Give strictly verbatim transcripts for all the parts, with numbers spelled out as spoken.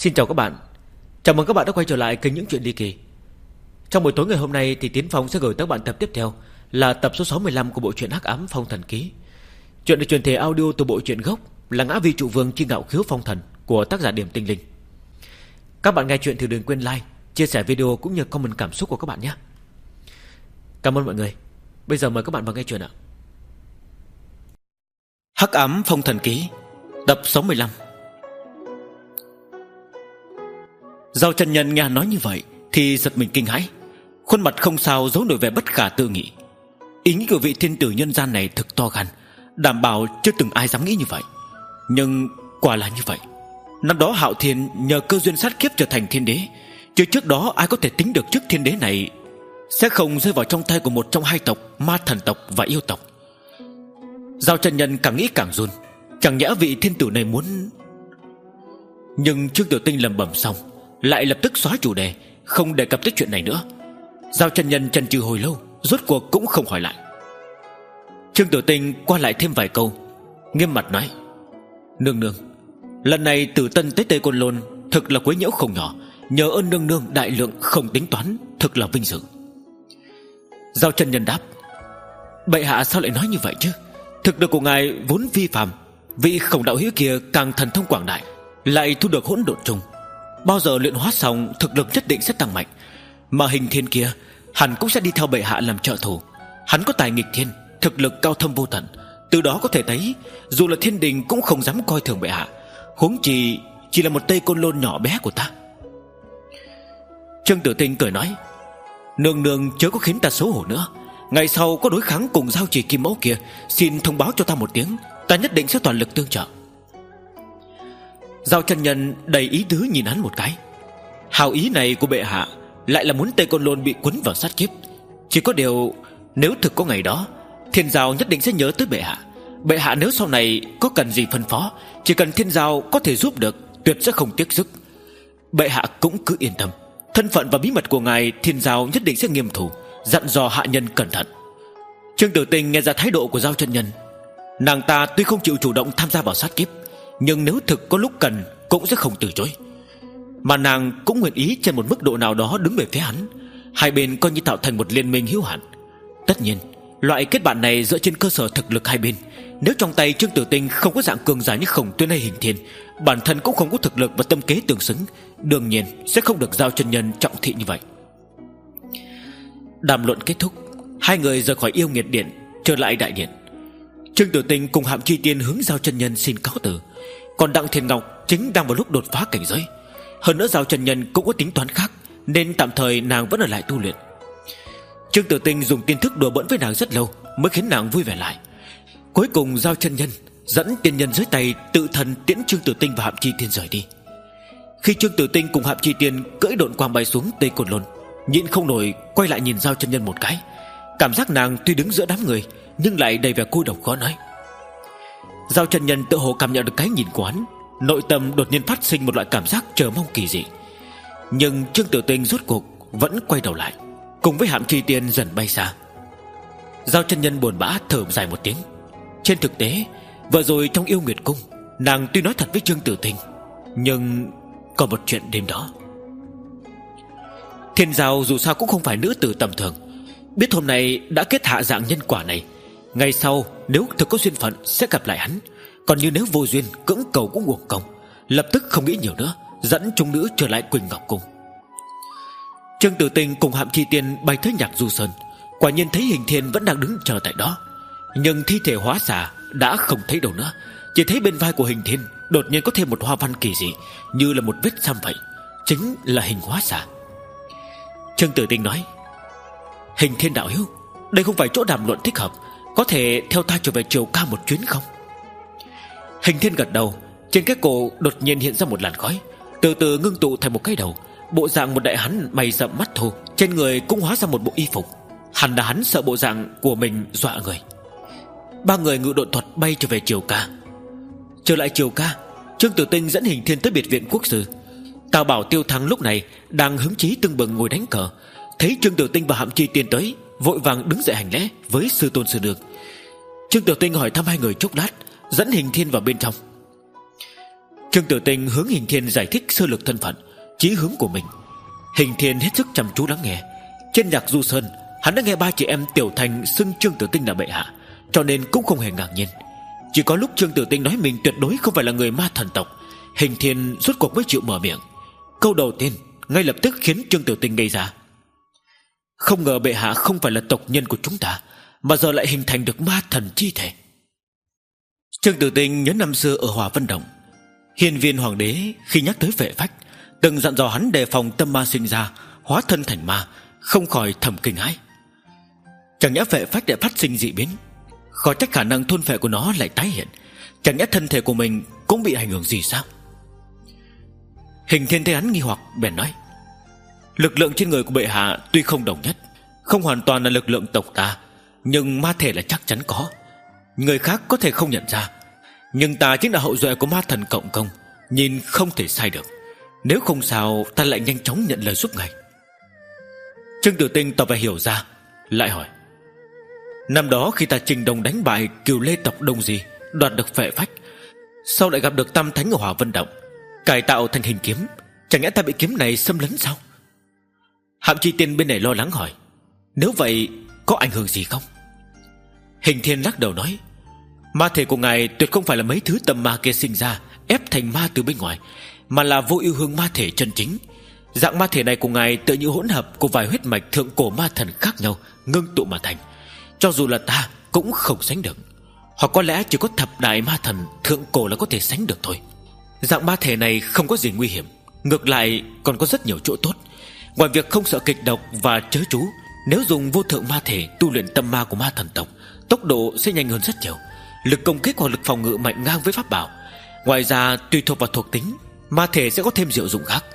Xin chào các bạn. Chào mừng các bạn đã quay trở lại kênh Những Chuyện Ly Kỳ. Trong buổi tối ngày hôm nay thì Tiến Phong sẽ gửi tới các bạn tập tiếp theo là tập số sáu mươi lăm của bộ truyện Hắc Ám Phong Thần Ký. Chuyện được truyền thể audio từ bộ truyện gốc là Ngã Vi Trụ Vương Chi Ngạo Khiếu Phong Thần của tác giả Điểm Tinh Linh. Các bạn nghe chuyện thì đừng quên like, chia sẻ video cũng như comment cảm xúc của các bạn nhé. Cảm ơn mọi người. Bây giờ mời các bạn vào nghe chuyện ạ. Hắc Ám Phong Thần Ký, tập sáu mươi lăm. Giao Chân Nhân nghe nói như vậy thì giật mình kinh hãi, khuôn mặt không sao giấu nổi vẻ bất khả tư nghị. Ý nghĩ của vị thiên tử nhân gian này thực to gan, đảm bảo chưa từng ai dám nghĩ như vậy. Nhưng quả là như vậy. Năm đó Hạo Thiên nhờ cơ duyên sát kiếp trở thành thiên đế, chứ trước đó ai có thể tính được trước thiên đế này sẽ không rơi vào trong tay của một trong hai tộc, ma thần tộc và yêu tộc. Giao Chân Nhân càng nghĩ càng run. Chẳng nhẽ vị thiên tử này muốn... Nhưng Trương Tiểu Tinh lẩm bẩm xong lại lập tức xóa chủ đề, không đề cập tới chuyện này nữa. Giao Chân Nhân chần chừ hồi lâu, rốt cuộc cũng không hỏi lại. Trương Tiểu Tinh qua lại thêm vài câu, nghiêm mặt nói: Nương nương, lần này từ Tân tới Tây Côn Lôn thực là quấy nhiễu không nhỏ, nhờ ơn nương nương đại lượng không tính toán, thực là vinh dự. Giao Chân Nhân đáp: Bệ hạ sao lại nói như vậy chứ? Thực lực của ngài vốn vi phàm, vị Khổng đạo hữu kia càng thần thông quảng đại, lại thu được hỗn độn trùng, bao giờ luyện hóa xong thực lực nhất định sẽ tăng mạnh. Mà Hình Thiên kia hẳn cũng sẽ đi theo bệ hạ làm trợ thủ. Hắn có tài nghịch thiên, thực lực cao thâm vô tận. Từ đó có thể thấy dù là thiên đình cũng không dám coi thường bệ hạ, huống chi chỉ là một Tây Côn Lôn nhỏ bé của ta. Trương Tử Tinh cười nói: Nương nương chớ có khiến ta xấu hổ nữa. Ngày sau có đối kháng cùng giao trì kim mẫu kia, xin thông báo cho ta một tiếng, ta nhất định sẽ toàn lực tương trợ. Giao Chân Nhân đầy ý tứ nhìn hắn một cái. Hào ý này của bệ hạ lại là muốn Tây Côn Lôn bị quấn vào sát kiếp. Chỉ có điều, nếu thực có ngày đó, Thiên Giao nhất định sẽ nhớ tới bệ hạ. Bệ hạ nếu sau này có cần gì phân phó, chỉ cần Thiên Giao có thể giúp được, tuyệt sẽ không tiếc sức. Bệ hạ cũng cứ yên tâm, thân phận và bí mật của ngài Thiên Giao nhất định sẽ nghiêm thủ, dặn dò hạ nhân cẩn thận. Trương Tử Tinh nghe ra thái độ của Giao Chân Nhân. Nàng ta tuy không chịu chủ động tham gia vào sát kiếp, nhưng nếu thực có lúc cần cũng sẽ không từ chối. Mà nàng cũng nguyện ý trên một mức độ nào đó đứng về phía hắn. Hai bên coi như tạo thành một liên minh hữu hạn. Tất nhiên, loại kết bạn này dựa trên cơ sở thực lực hai bên. Nếu trong tay Trương Tử Tinh không có dạng cường giả như Khổng Tuyên hay Hình Thiên, bản thân cũng không có thực lực và tâm kế tương xứng, đương nhiên sẽ không được Giao Chân Nhân trọng thị như vậy. Đàm luận kết thúc, hai người rời khỏi Yêu Nghiệt Điện, trở lại đại điện. Trương Tử Tinh cùng Hạm Chi Tiên hướng Giao Chân Nhân xin cáo từ, còn Đặng Thiên Ngọc chính đang vào lúc đột phá cảnh giới. Hơn nữa Giao Chân Nhân cũng có tính toán khác, nên tạm thời nàng vẫn ở lại tu luyện. Trương Tử Tinh dùng tiên thức đùa bỡn với nàng rất lâu mới khiến nàng vui vẻ lại. Cuối cùng Giao Chân Nhân dẫn tiên nhân dưới tay tự thần tiễn Trương Tử Tinh và Hạm Chi Tiên rời đi. Khi Trương Tử Tinh cùng Hạm Chi Tiên cưỡi độn quang bay xuống Tây Côn Lôn, nhịn không nổi quay lại nhìn Giao Chân Nhân một cái. Cảm giác nàng tuy đứng giữa đám người nhưng lại đầy vẻ cô độc khó nói. Giao Chân Nhân tự hồ cảm nhận được cái nhìn của hắn, nội tâm đột nhiên phát sinh một loại cảm giác chờ mong kỳ dị. Nhưng Trương Tử Tinh rốt cuộc vẫn quay đầu lại, cùng với Hạm Chi Tiên dần bay xa. Giao Chân Nhân buồn bã thở dài một tiếng. Trên thực tế, vừa rồi trong Yêu Nguyệt Cung, nàng tuy nói thật với Trương Tử Tinh, nhưng còn một chuyện đêm đó. Thiên Giao dù sao cũng không phải nữ tử tầm thường, biết hôm nay đã kết hạ dạng nhân quả này, ngày sau nếu thực có duyên phận sẽ gặp lại hắn. Còn như nếu vô duyên, cưỡng cầu cũng uổng công. Lập tức không nghĩ nhiều nữa, dẫn chúng nữ trở lại Quỳnh Ngọc Cung. Trương Tử Tinh cùng Hạm Chi Tiên bay tới Nhạc Du Sơn, quả nhiên thấy Hình Thiên vẫn đang đứng chờ tại đó. Nhưng thi thể hóa xà đã không thấy đâu nữa, chỉ thấy bên vai của Hình Thiên đột nhiên có thêm một hoa văn kỳ dị, như là một vết xăm vậy, chính là hình hóa xà. Trương Tử Tinh nói: Hình Thiên đạo hữu, đây không phải chỗ đàm luận thích hợp, có thể theo ta trở về Triều Ca một chuyến không? Hình Thiên gật đầu. Trên cái cổ đột nhiên hiện ra một làn khói, từ từ ngưng tụ thành một cái đầu, bộ dạng một đại hán mày rậm mắt thô, trên người cũng hóa ra một bộ y phục. Hẳn là hắn sợ bộ dạng của mình dọa người. Ba người ngự độn thuật bay trở về Triều Ca. Trở lại Triều Ca, Trương Tử Tinh dẫn Hình Thiên tới biệt viện quốc sư. Tào Bảo Tiêu Thắng lúc này đang hứng chí tưng bừng ngồi đánh cờ, thấy Trương Tử Tinh và Hạm Chi Tiên tới, vội vàng đứng dậy hành lễ với sư tôn sư nương. Trương Tử Tinh hỏi thăm hai người chốc lát, dẫn Hình Thiên vào bên trong. Trương Tử Tinh hướng Hình Thiên giải thích sơ lược thân phận, chí hướng của mình. Hình Thiên hết sức chăm chú lắng nghe. Trên nhạc Du Sơn, hắn đã nghe ba chị em Tiểu Thành xưng Trương Tử Tinh là bệ hạ, cho nên cũng không hề ngạc nhiên. Chỉ có lúc Trương Tử Tinh nói mình tuyệt đối không phải là người ma thần tộc, Hình Thiên rốt cuộc mới chịu mở miệng. Câu đầu tiên ngay lập tức khiến Trương Tử Tinh ngây ra. Không ngờ bệ hạ không phải là tộc nhân của chúng ta, mà giờ lại hình thành được ma thần chi thể. Trương Tử Tinh nhớ năm xưa ở Hòa Vân Động, Hiên Viên Hoàng đế khi nhắc tới Vệ Phách từng dặn dò hắn đề phòng tâm ma sinh ra, hóa thân thành ma, không khỏi thầm kinh hãi. Chẳng nhẽ Vệ Phách đã phát sinh dị biến, khó trách khả năng thôn phệ của nó lại tái hiện. Chẳng nhẽ thân thể của mình cũng bị ảnh hưởng gì sao? Hình Thiên thấy hắn nghi hoặc bèn nói: lực lượng trên người của bệ hạ tuy không đồng nhất, không hoàn toàn là lực lượng tộc ta, nhưng ma thể là chắc chắn có. Người khác có thể không nhận ra, nhưng ta chính là hậu duệ của ma thần Cộng Công, nhìn không thể sai được. Nếu không sao ta lại nhanh chóng nhận lời giúp ngài. Trương Tử Tinh tỏ vẻ hiểu ra, lại hỏi: năm đó khi ta trình đồng đánh bại Cửu Lê tộc Đông Di, đoạt được Vệ Phách, sau lại gặp được Tam Thánh ở Hòa Vân Động, cải tạo thành hình kiếm, chẳng lẽ ta bị kiếm này xâm lấn sao? Hạm Chi Tiên bên này lo lắng hỏi: nếu vậy có ảnh hưởng gì không? Hình Thiên lắc đầu nói: ma thể của ngài tuyệt không phải là mấy thứ tầm ma kia sinh ra ép thành ma từ bên ngoài, mà là vô ưu hương ma thể chân chính. Dạng ma thể này của ngài tựa như hỗn hợp của vài huyết mạch thượng cổ ma thần khác nhau ngưng tụ mà thành, cho dù là ta cũng không sánh được. Hoặc có lẽ chỉ có thập đại ma thần thượng cổ là có thể sánh được thôi. Dạng ma thể này không có gì nguy hiểm, ngược lại còn có rất nhiều chỗ tốt. Ngoài việc không sợ kịch độc và chớ chú, nếu dùng vô thượng ma thể tu luyện tâm ma của ma thần tộc, tốc độ sẽ nhanh hơn rất nhiều, lực công kích hoặc lực phòng ngự mạnh ngang với pháp bảo. Ngoài ra tùy thuộc vào thuộc tính, ma thể sẽ có thêm diệu dụng khác.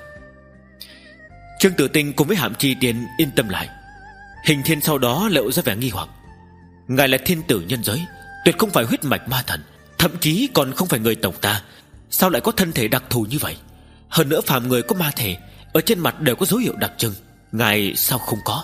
Trương Tử Tinh cùng với Hạm Chi Tiên yên tâm lại. Hình Thiên sau đó lộ ra vẻ nghi hoặc: ngài là thiên tử nhân giới, tuyệt không phải huyết mạch ma thần, thậm chí còn không phải người tộc ta, sao lại có thân thể đặc thù như vậy? Hơn nữa phàm người có ma thể ở trên mặt đều có dấu hiệu đặc trưng, ngài sao không có?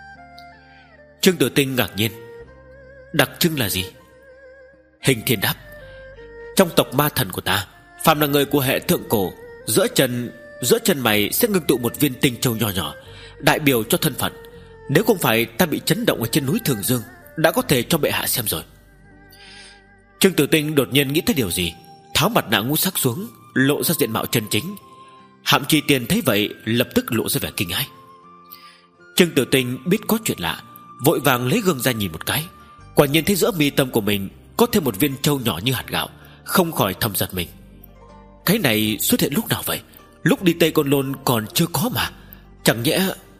Trương Tử Tinh ngạc nhiên: đặc trưng là gì? Hình Thiên đáp: trong tộc ma thần của ta, phàm là người của hệ thượng cổ, giữa chân giữa chân mày sẽ ngưng tụ một viên tinh châu nhỏ nhỏ, đại biểu cho thân phận. Nếu không phải ta bị chấn động ở trên núi Thường Dương, đã có thể cho bệ hạ xem rồi. Trương Tử Tinh đột nhiên nghĩ tới điều gì, tháo mặt nạ ngũ sắc xuống, lộ ra diện mạo chân chính. Hạm Chi Tiên thấy vậy lập tức lộ ra vẻ kinh hãi. Trương Tử Tinh biết có chuyện lạ, vội vàng lấy gương ra nhìn một cái, quả nhiên thấy giữa mi tâm của mình có thêm một viên châu nhỏ như hạt gạo, không khỏi thầm giật mình. Cái này xuất hiện lúc nào vậy? Lúc đi Tây Côn Lôn còn chưa có mà. Chẳng nhẽ...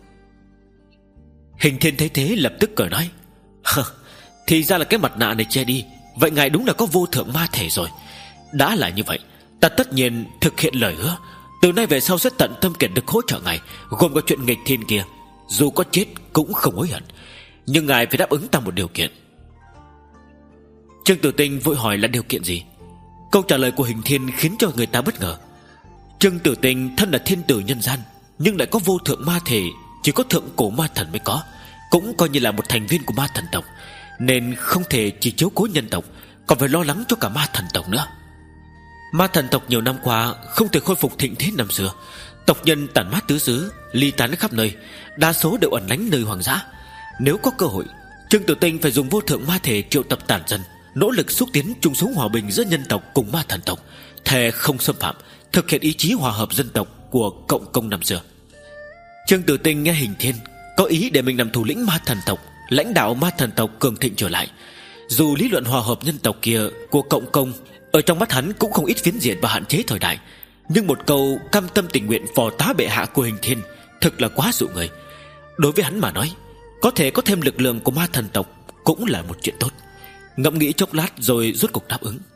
Hình Thiên thấy thế lập tức cười nói: thì ra là cái mặt nạ này che đi, vậy ngài đúng là có vô thượng ma thể rồi. Đã là như vậy, ta tất nhiên thực hiện lời hứa, từ nay về sau sẽ tận tâm kiệt lực hỗ trợ ngài, gồm có chuyện nghịch thiên kia, dù có chết cũng không hối hận. Nhưng ngài phải đáp ứng ta một điều kiện. Trương Tử Tinh vội hỏi là điều kiện gì? Câu trả lời của Hình Thiên khiến cho người ta bất ngờ. Trương Tử Tinh thân là thiên tử nhân gian, nhưng lại có vô thượng ma thể, chỉ có thượng cổ ma thần mới có, cũng coi như là một thành viên của ma thần tộc, nên không thể chỉ chiếu cố nhân tộc, còn phải lo lắng cho cả ma thần tộc nữa. Ma thần tộc nhiều năm qua không thể khôi phục thịnh thế năm xưa, tộc nhân tản mát tứ xứ, ly tán khắp nơi, đa số đều ẩn lánh nơi hoang dã. Nếu có cơ hội, Trương Tử Tinh phải dùng vô thượng ma thể triệu tập tản dân, nỗ lực xúc tiến chung sống hòa bình giữa nhân tộc cùng ma thần tộc, thề không xâm phạm, thực hiện ý chí hòa hợp dân tộc của Cộng Công năm xưa. Trương Tử Tinh nghe Hình Thiên có ý để mình làm thủ lĩnh ma thần tộc, lãnh đạo ma thần tộc cường thịnh trở lại. Dù lý luận hòa hợp nhân tộc kia của Cộng Công ở trong mắt hắn cũng không ít phiến diện và hạn chế thời đại, nhưng một câu cam tâm tình nguyện phò tá bệ hạ của Hình Thiên thực là quá dụ người. Đối với hắn mà nói, có thể có thêm lực lượng của ma thần tộc cũng là một chuyện tốt. Ngẫm nghĩ chốc lát rồi rốt cuộc đáp ứng.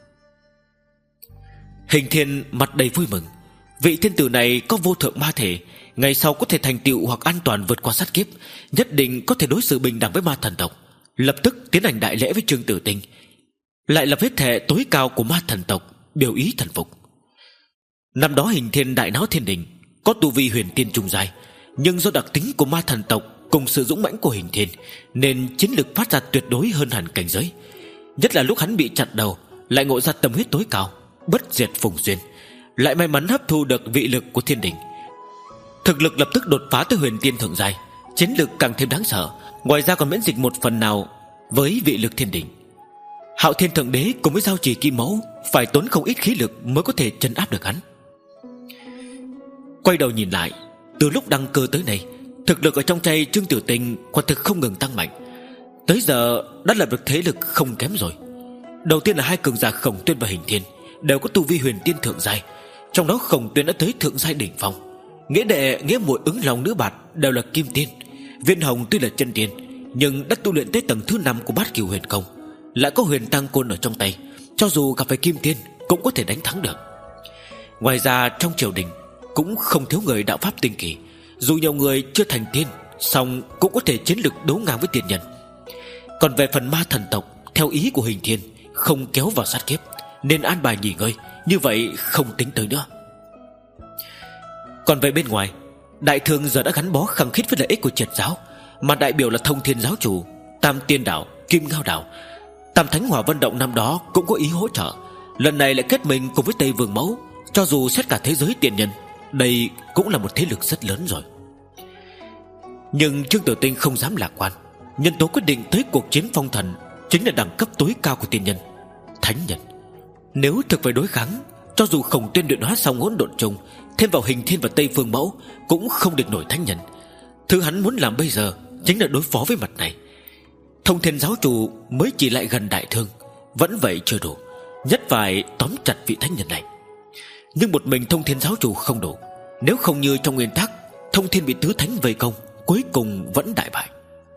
Hình Thiên mặt đầy vui mừng. Vị thiên tử này có vô thượng ma thể, ngày sau có thể thành tựu hoặc an toàn vượt qua sát kiếp, nhất định có thể đối xử bình đẳng với ma thần tộc. Lập tức tiến hành đại lễ với Trương Tử Tinh, lại lập hết thể tối cao của ma thần tộc, biểu ý thần phục. Năm đó Hình Thiên đại náo thiên đình, có tu vi huyền tiên trung giai, nhưng do đặc tính của ma thần tộc cùng sự dũng mãnh của Hình Thiên, nên chiến lực phát ra tuyệt đối hơn hẳn cảnh giới. Nhất là lúc hắn bị chặn đầu, lại ngộ ra tâm huyết tối cao, bất diệt phùng duyên, lại may mắn hấp thu được vị lực của thiên đình. Thực lực lập tức đột phá tới huyền tiên thượng giai, chiến lực càng thêm đáng sợ. Ngoài ra còn miễn dịch một phần nào với vị lực thiên đình. Hạo Thiên Thượng Đế cùng với giao trì kim mẫu phải tốn không ít khí lực mới có thể trấn áp được hắn. Quay đầu nhìn lại, từ lúc đăng cơ tới nay, thực lực ở trong tay Trương Tử Tinh quả thực không ngừng tăng mạnh. Tới giờ đã lập được thế lực không kém rồi. Đầu tiên là hai cường giả Khổng Tuyên và Hình Thiên đều có tu vi huyền tiên thượng giai, trong đó Khổng Tuyên đã tới thượng giai đỉnh phong. Nghĩa đệ, nghĩa muội Ứng Long, Nữ Bạt đều là kim tiên. Viên Hồng tuy là chân tiên nhưng đã tu luyện tới tầng thứ năm của Bát Cửu Huyền Công, lại có huyền tăng côn ở trong tay, cho dù gặp phải kim tiên cũng có thể đánh thắng được. Ngoài ra trong triều đình cũng không thiếu người đạo pháp tinh kỳ, dù nhiều người chưa thành tiên, song cũng có thể chiến lực đấu ngang với tiền nhân. Còn về phần ma thần tộc, theo ý của Hình Thiên, không kéo vào sát kiếp, nên an bài nghỉ ngơi, như vậy không tính tới nữa. Còn về bên ngoài, Đại Thương giờ đã gắn bó khăng khít với lợi ích của Triệt giáo, mà đại biểu là Thông Thiên giáo chủ, Tam Tiên đạo, Kim Ngao đạo. Tam Thánh Hỏa Vân động năm đó cũng có ý hỗ trợ, lần này lại kết mình cùng với Tây Vương Mẫu. Cho dù xét cả thế giới tiền nhân, đây cũng là một thế lực rất lớn rồi. Nhưng Trương Tử Tinh không dám lạc quan. Nhân tố quyết định tới cuộc chiến phong thần chính là đẳng cấp tối cao của tiên nhân, thánh nhân. Nếu thực phải đối kháng, cho dù Khổng Tuyên luyện hóa xong hỗn độn trùng, thêm vào Hình Thiên và Tây Phương Mẫu, cũng không địch nổi thánh nhân. Thứ hắn muốn làm bây giờ chính là đối phó với mặt này. Thông Thiên giáo chủ mới chỉ lại gần Đại Thương, vẫn vậy chưa đủ, nhất phải tóm chặt vị thánh nhân này. Nhưng một mình Thông Thiên giáo chủ không đủ. Nếu không như trong nguyên tắc, Thông Thiên bị tứ thánh vây công, cuối cùng vẫn đại bại.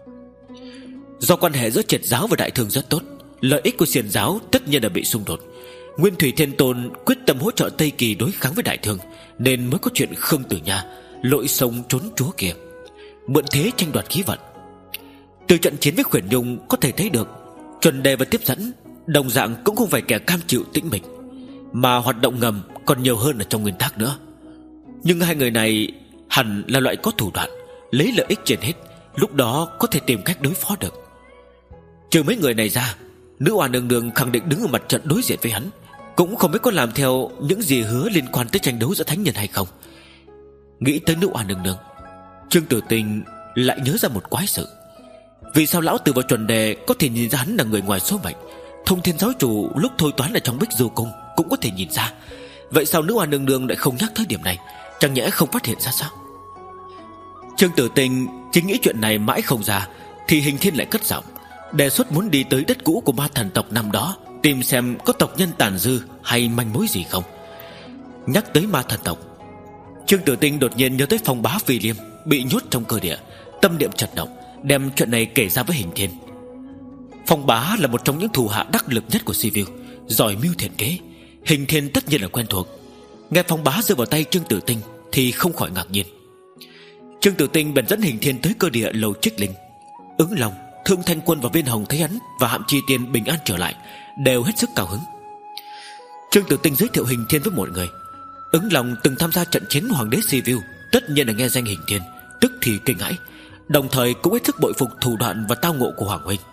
Do quan hệ giữa Triệt giáo và Đại Thương rất tốt, lợi ích của Xiển giáo tất nhiên là bị xung đột. Nguyên Thủy Thiên Tôn quyết tâm hỗ trợ Tây Kỳ đối kháng với Đại Thương, nên mới có chuyện Khương Tử Nha lội sông trốn chúa kia, mượn thế tranh đoạt khí vận. Từ trận chiến với Khuyển Nhung có thể thấy được, chuẩn đề và tiếp dẫn đồng dạng cũng không phải kẻ cam chịu tĩnh mịch, mà hoạt động ngầm còn nhiều hơn ở trong nguyên tắc nữa. Nhưng hai người này hẳn là loại có thủ đoạn, lấy lợi ích trên hết, lúc đó có thể tìm cách đối phó được. Trừ mấy người này ra, Nữ Oa Nương Nương khẳng định đứng ở mặt trận đối diện với hắn, cũng không biết có làm theo những gì hứa liên quan tới tranh đấu giữa thánh nhân hay không. Nghĩ tới Nữ Oa Nương Nương, Trương Tử Tinh lại nhớ ra một quái sự. Vì sao lão tử và chuẩn đề có thể nhìn ra hắn là người ngoài số mệnh, Thông Thiên giáo chủ lúc thôi toán ở trong Bích Du Cung cũng có thể nhìn ra. Vậy sao Nữ Oa Nương Nương lại không nhắc tới điểm này? Chẳng nhẽ không phát hiện ra sao? Trương Tử Tinh chính nghĩ chuyện này mãi không ra, thì Hình Thiên lại cất giọng đề xuất muốn đi tới đất cũ của ma thần tộc năm đó, tìm xem có tộc nhân tàn dư hay manh mối gì không. Nhắc tới ma thần tộc, Trương Tử Tinh đột nhiên nhớ tới Phong Bá Phi Liêm bị nhốt trong cơ địa, tâm niệm chợt động, đem chuyện này kể ra với Hình Thiên. Phong Bá là một trong những thủ hạ đắc lực nhất của Sibiu, giỏi mưu thiện kế, Hình Thiên tất nhiên là quen thuộc. Nghe Phong Bá rơi vào tay Trương Tử Tinh thì không khỏi ngạc nhiên. Trương Tử Tinh bèn dẫn Hình Thiên tới cơ địa lầu Trích Linh. Ứng Long, Thương Thanh Quân và Viên Hồng thấy hắn và Hạm Chi Tiên bình an trở lại, đều hết sức cao hứng. Trương Tử Tinh giới thiệu Hình Thiên với mọi người. Ứng Long từng tham gia trận chiến Hoàng đế Sibiu, tất nhiên là nghe danh Hình Thiên tức thì kinh hãi, đồng thời cũng hết sức bội phục thủ đoạn và tao ngộ của Hoàng huynh.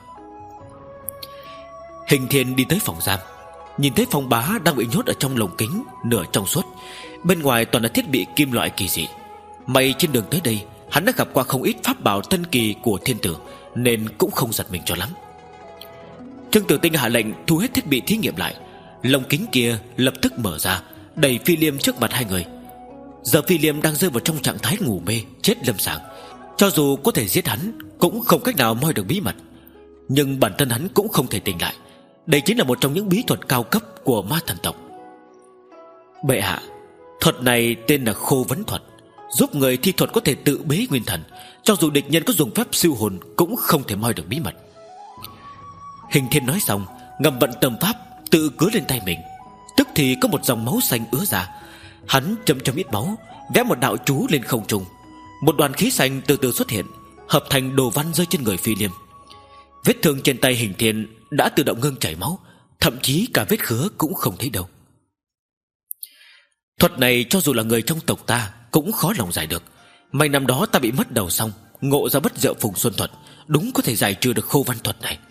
Hình Thiên đi tới phòng giam, nhìn thấy Phong Bá đang bị nhốt ở trong lồng kính nửa trong suốt, bên ngoài toàn là thiết bị kim loại kỳ dị. May trên đường tới đây hắn đã gặp qua không ít pháp bảo tân kỳ của thiên tử, nên cũng không giật mình cho lắm. Trương Tử Tinh hạ lệnh thu hết thiết bị thí nghiệm lại. Lồng kính kia lập tức mở ra, đẩy Phi Liêm trước mặt hai người. Giờ Phi Liêm đang rơi vào trong trạng thái ngủ mê, chết lâm sàng. Cho dù có thể giết hắn, cũng không cách nào moi được bí mật. Nhưng bản thân hắn cũng không thể tỉnh lại. Đây chính là một trong những bí thuật cao cấp của ma thần tộc. Bệ hạ, thuật này tên là Khô Vấn Thuật, giúp người thi thuật có thể tự bế nguyên thần, cho dù địch nhân có dùng phép siêu hồn cũng không thể moi được bí mật. Hình Thiên nói xong, ngầm vận tâm pháp tự cứa lên tay mình. Tức thì có một dòng máu xanh ứa ra. Hắn châm châm ít máu, vẽ một đạo chú lên không trung. Một đoàn khí xanh từ từ xuất hiện, hợp thành đồ văn rơi trên người Phi Liêm. Vết thương trên tay Hình Thiên đã tự động ngưng chảy máu, thậm chí cả vết khứa cũng không thấy đâu. Thuật này cho dù là người trong tộc ta cũng khó lòng giải được. May năm đó ta bị mất đầu xong, ngộ ra bất diệu Phùng Xuân Thuật, đúng có thể giải trừ được Khô Văn Thuật này.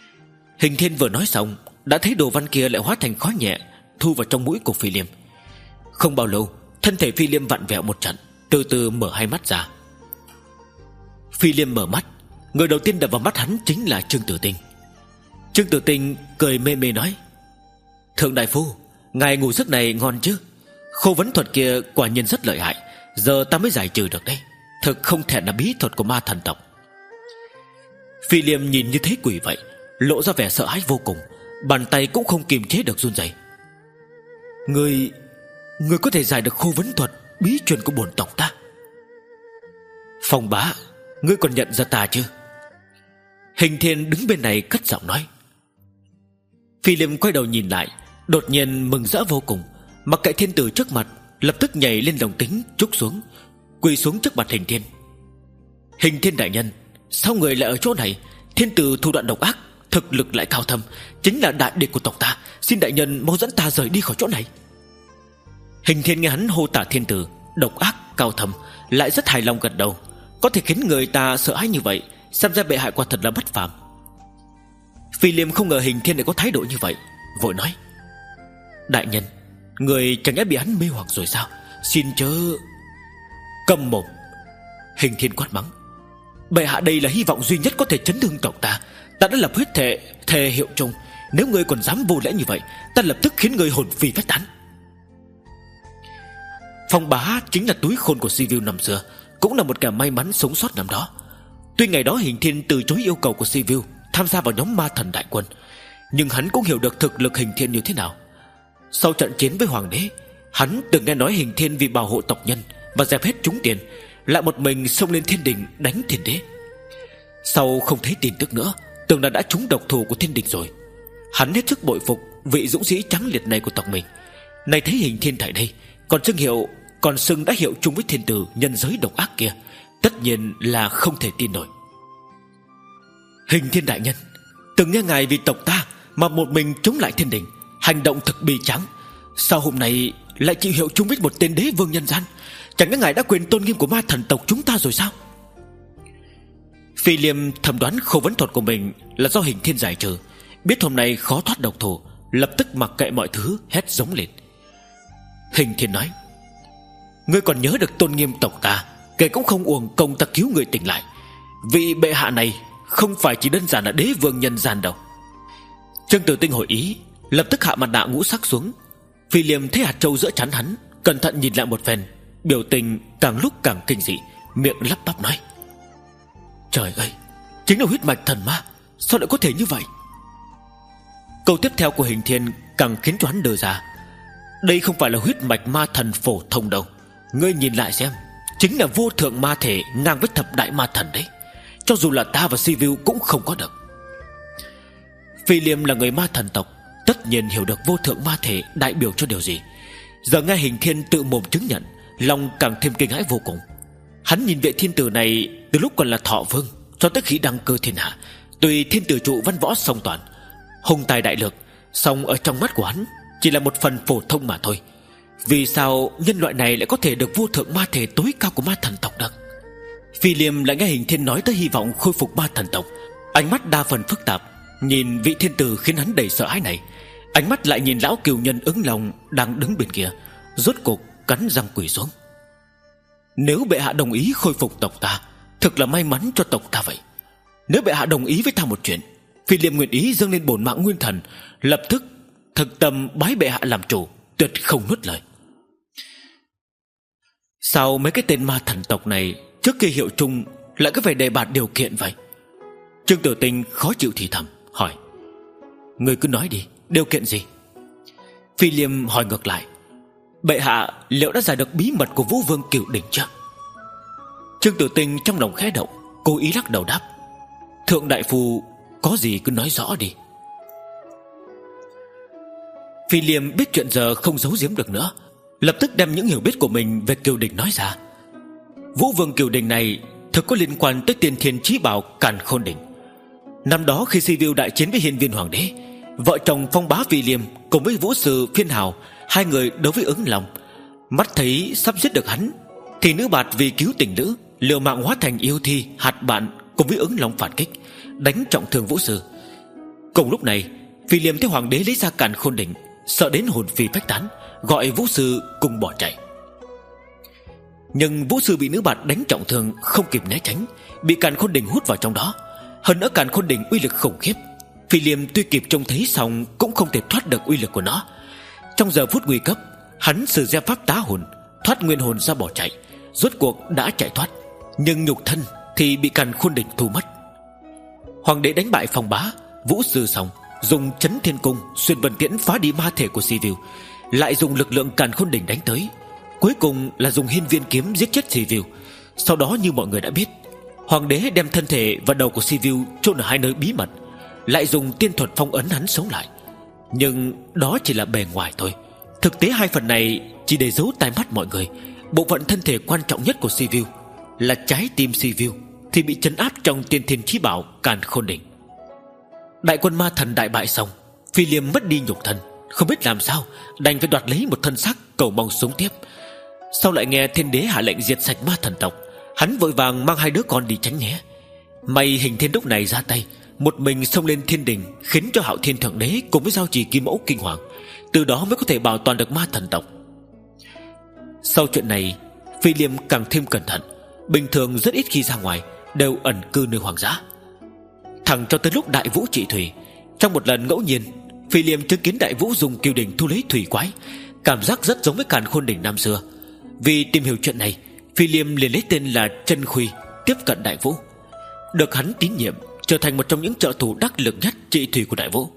Hình Thiên vừa nói xong, đã thấy đồ văn kia lại hóa thành khói nhẹ, thu vào trong mũi của Phi Liêm. Không bao lâu, thân thể Phi Liêm vặn vẹo một trận, từ từ mở hai mắt ra. Phi Liêm mở mắt, người đầu tiên đập vào mắt hắn chính là Trương Tử Tinh. Trương Tử Tinh cười mê mê nói: Thượng đại phu, ngài ngủ giấc này ngon chứ? Khô vấn thuật kia quả nhiên rất lợi hại, giờ ta mới giải trừ được đấy. Thực không thể là bí thuật của ma thần tộc. Phi Liêm nhìn như thấy quỷ vậy, lộ ra vẻ sợ hãi vô cùng, bàn tay cũng không kiềm chế được run rẩy. Người Người có thể giải được khô vấn thuật bí truyền của bổn tộc ta? Phong bá, ngươi còn nhận ra ta chứ? Hình Thiên đứng bên này cất giọng nói. Phi Liêm quay đầu nhìn lại, đột nhiên mừng rỡ vô cùng, mặc kệ thiên tử trước mặt, lập tức nhảy lên đồng tính trúc xuống, quỳ xuống trước mặt Hình Thiên. Hình Thiên đại nhân, sao người lại ở chỗ này? Thiên tử thủ đoạn độc ác, thực lực lại cao thâm, chính là đại địch của tộc ta, xin đại nhân mau dẫn ta rời đi khỏi chỗ này. Hình Thiên nghe hắn hô tả thiên tử độc ác cao thâm, lại rất hài lòng gật đầu. Có thể khiến người ta sợ hãi như vậy, xem ra bệ hạ quả thật là bất phàm. Phi Liêm không ngờ Hình Thiên lại có thái độ như vậy, vội nói: Đại nhân, người chẳng lẽ bị hắn mê hoặc rồi sao? Xin chớ... Câm mồm! Hình Thiên quát mắng: Bệ hạ đây là hy vọng duy nhất có thể chấn thương tộc ta. Ta đã lập huyết thệ, thề hiệu chung, nếu ngươi còn dám vô lễ như vậy, ta lập tức khiến ngươi hồn phi phách tán. Phong bá chính là túi khôn của Sivu năm xưa, cũng là một kẻ may mắn sống sót năm đó. Tuy ngày đó Hình Thiên từ chối yêu cầu của Sivu tham gia vào nhóm ma thần đại quân, nhưng hắn cũng hiểu được thực lực Hình Thiên như thế nào. Sau trận chiến với hoàng đế, hắn từng nghe nói Hình Thiên vì bảo hộ tộc nhân và dẹp hết chúng tiền, lại một mình xông lên thiên đình đánh thiên đế. Sau không thấy tin tức nữa, tưởng là đã trúng độc thủ của thiên đình rồi. Hắn hết sức bội phục vị dũng sĩ trắng liệt này của tộc mình. Nay thấy Hình Thiên tại đây, còn xưng hiệu Còn xưng đã hiệu chung với thiên tử nhân giới độc ác kia, tất nhiên là không thể tin nổi. Hình Thiên đại nhân, từng nghe ngài vì tộc ta mà một mình chống lại thiên đình, hành động thực bi tráng. Sao hôm nay lại chịu hiệu chung với một tên đế vương nhân gian? Chẳng lẽ ngài đã quên tôn nghiêm của ma thần tộc chúng ta rồi sao? Phi Liêm thầm đoán khâu vấn thuật của mình là do Hình Thiên giải trừ, biết hôm nay khó thoát độc thủ, lập tức mặc kệ mọi thứ hét giống lên. Hình Thiên nói: Ngươi còn nhớ được tôn nghiêm tộc ta, kể cũng không uổng công ta cứu người tỉnh lại. Vị bệ hạ này không phải chỉ đơn giản là đế vương nhân gian đâu. Trương Tử Tinh hội ý, lập tức hạ mặt nạ ngũ sắc xuống. Phi Liêm thấy hạt trâu giữa trán hắn, cẩn thận nhìn lại một phen, biểu tình càng lúc càng kinh dị, miệng lắp bắp nói: Trời ơi, chính là huyết mạch thần ma, sao lại có thể như vậy? Câu tiếp theo của Hình Thiên càng khiến cho hắn đờ ra. Đây không phải là huyết mạch ma thần phổ thông đâu. Ngươi nhìn lại xem, chính là vô thượng ma thể ngang với thập đại ma thần đấy. Cho dù là ta và Sivu cũng không có được. Phi Liêm là người ma thần tộc, tất nhiên hiểu được vô thượng ma thể đại biểu cho điều gì. Giờ nghe Hình Thiên tự mồm chứng nhận, lòng càng thêm kinh hãi vô cùng. Hắn nhìn vị thiên tử này từ lúc còn là thọ vương cho tới khi đăng cơ thiên hạ, tuy thiên tử trụ văn võ song toàn, hùng tài đại lược, song ở trong mắt của hắn chỉ là một phần phổ thông mà thôi. Vì sao nhân loại này lại có thể được vô thượng ma thể tối cao của ma thần tộc được? Phi Liêm lại nghe Hình Thiên nói tới hy vọng khôi phục ma thần tộc, ánh mắt đa phần phức tạp, nhìn vị thiên tử khiến hắn đầy sợ hãi này. Ánh mắt lại nhìn lão cừu nhân ứng lòng đang đứng bên kia, rốt cuộc cắn răng quỳ xuống. Nếu bệ hạ đồng ý khôi phục tộc ta, thực là may mắn cho tộc ta vậy. Nếu bệ hạ đồng ý với ta một chuyện, Phi Liêm nguyện ý dâng lên bổn mạng nguyên thần, lập tức thực tâm bái bệ hạ làm chủ, tuyệt không nuốt lời. Sao mấy cái tên ma thần tộc này trước kia hiệu chung lại có vẻ đề bạt điều kiện vậy? Trương Tử Tinh khó chịu thì thầm hỏi: Người cứ nói đi, điều kiện gì? Phi Liêm hỏi ngược lại: Bệ hạ liệu đã giải được bí mật của Vũ Vương Cửu Đỉnh chưa? Trương Tử Tinh trong lòng khẽ động, cố ý lắc đầu đáp: Thượng đại phu có gì cứ nói rõ đi. Phi Liêm biết chuyện giờ không giấu giếm được nữa, lập tức đem những hiểu biết của mình về Cửu Đỉnh nói ra. Vũ Vương Cửu Đỉnh này thực có liên quan tới tiên thiên chí bảo Càn Khôn Đỉnh. Năm đó khi Sivu đại chiến với Hiên Viên Hoàng đế, vợ chồng Phong Bá Phi Liêm cùng với vũ sư Phiên Hào, hai người đối với Ứng Long, mắt thấy sắp giết được hắn, thì nữ bạt vì cứu tình nữ liều mạng hóa thành yêu thi hạt bạn cùng với Ứng Long phản kích, đánh trọng thương vũ sư. Cùng lúc này, Phi Liêm thấy hoàng đế lấy ra Càn Khôn Đỉnh, sợ đến hồn phi phách tán, gọi vũ sư cùng bỏ chạy. Nhưng vũ sư bị nữ bạt đánh trọng thương, không kịp né tránh, bị càn khôn đỉnh hút vào trong đó. Hơn nữa càn khôn đỉnh uy lực khủng khiếp, Phi Liêm tuy kịp trông thấy xong cũng không thể thoát được uy lực của nó. Trong giờ phút nguy cấp, hắn sử ra pháp tá hồn, thoát nguyên hồn ra bỏ chạy. Rốt cuộc đã chạy thoát, nhưng nhục thân thì bị càn khôn đỉnh thu mất. Hoàng đế đánh bại Phong Bá, vũ sư xong, dùng chấn thiên cung xuyên vân tiễn phá đi ma thể của Sibiu, lại dùng lực lượng càn khôn đỉnh đánh tới. Cuối cùng là dùng hiên viên kiếm giết chết Sibiu. Sau đó như mọi người đã biết, hoàng đế đem thân thể và đầu của Sibiu chôn ở hai nơi bí mật, lại dùng tiên thuật phong ấn hắn sống lại. Nhưng đó chỉ là bề ngoài thôi. Thực tế hai phần này chỉ để giấu tai mắt mọi người. Bộ phận thân thể quan trọng nhất của Sibiu là trái tim Sibiu thì bị trấn áp trong tiên thiên chí bảo càn khôn đỉnh. Đại quân ma thần đại bại xong, Phi Liêm mất đi nhục thân, không biết làm sao, đành phải đoạt lấy một thân xác cầu mong sống tiếp. Sau lại nghe thiên đế hạ lệnh diệt sạch ma thần tộc, hắn vội vàng mang hai đứa con đi tránh né. May Hình Thiên lúc này ra tay, một mình xông lên thiên đình, khiến cho Hạo Thiên thượng đế cùng với giao trì kim mẫu kinh hoàng. Từ đó mới có thể bảo toàn được ma thần tộc. Sau chuyện này, Phi Liêm càng thêm cẩn thận, bình thường rất ít khi ra ngoài, đều ẩn cư nơi hoang dã. Thẳng cho tới lúc Đại Vũ trị thủy, trong một lần ngẫu nhiên, Phi Liêm chứng kiến Đại Vũ dùng kiều đỉnh thu lấy thủy quái, cảm giác rất giống với càn khôn đỉnh năm xưa. Vì tìm hiểu chuyện này, Phi Liêm liền lấy tên là Chân Khuy tiếp cận Đại Vũ, được hắn tín nhiệm, trở thành một trong những trợ thủ đắc lực nhất trị thủy của Đại Vũ.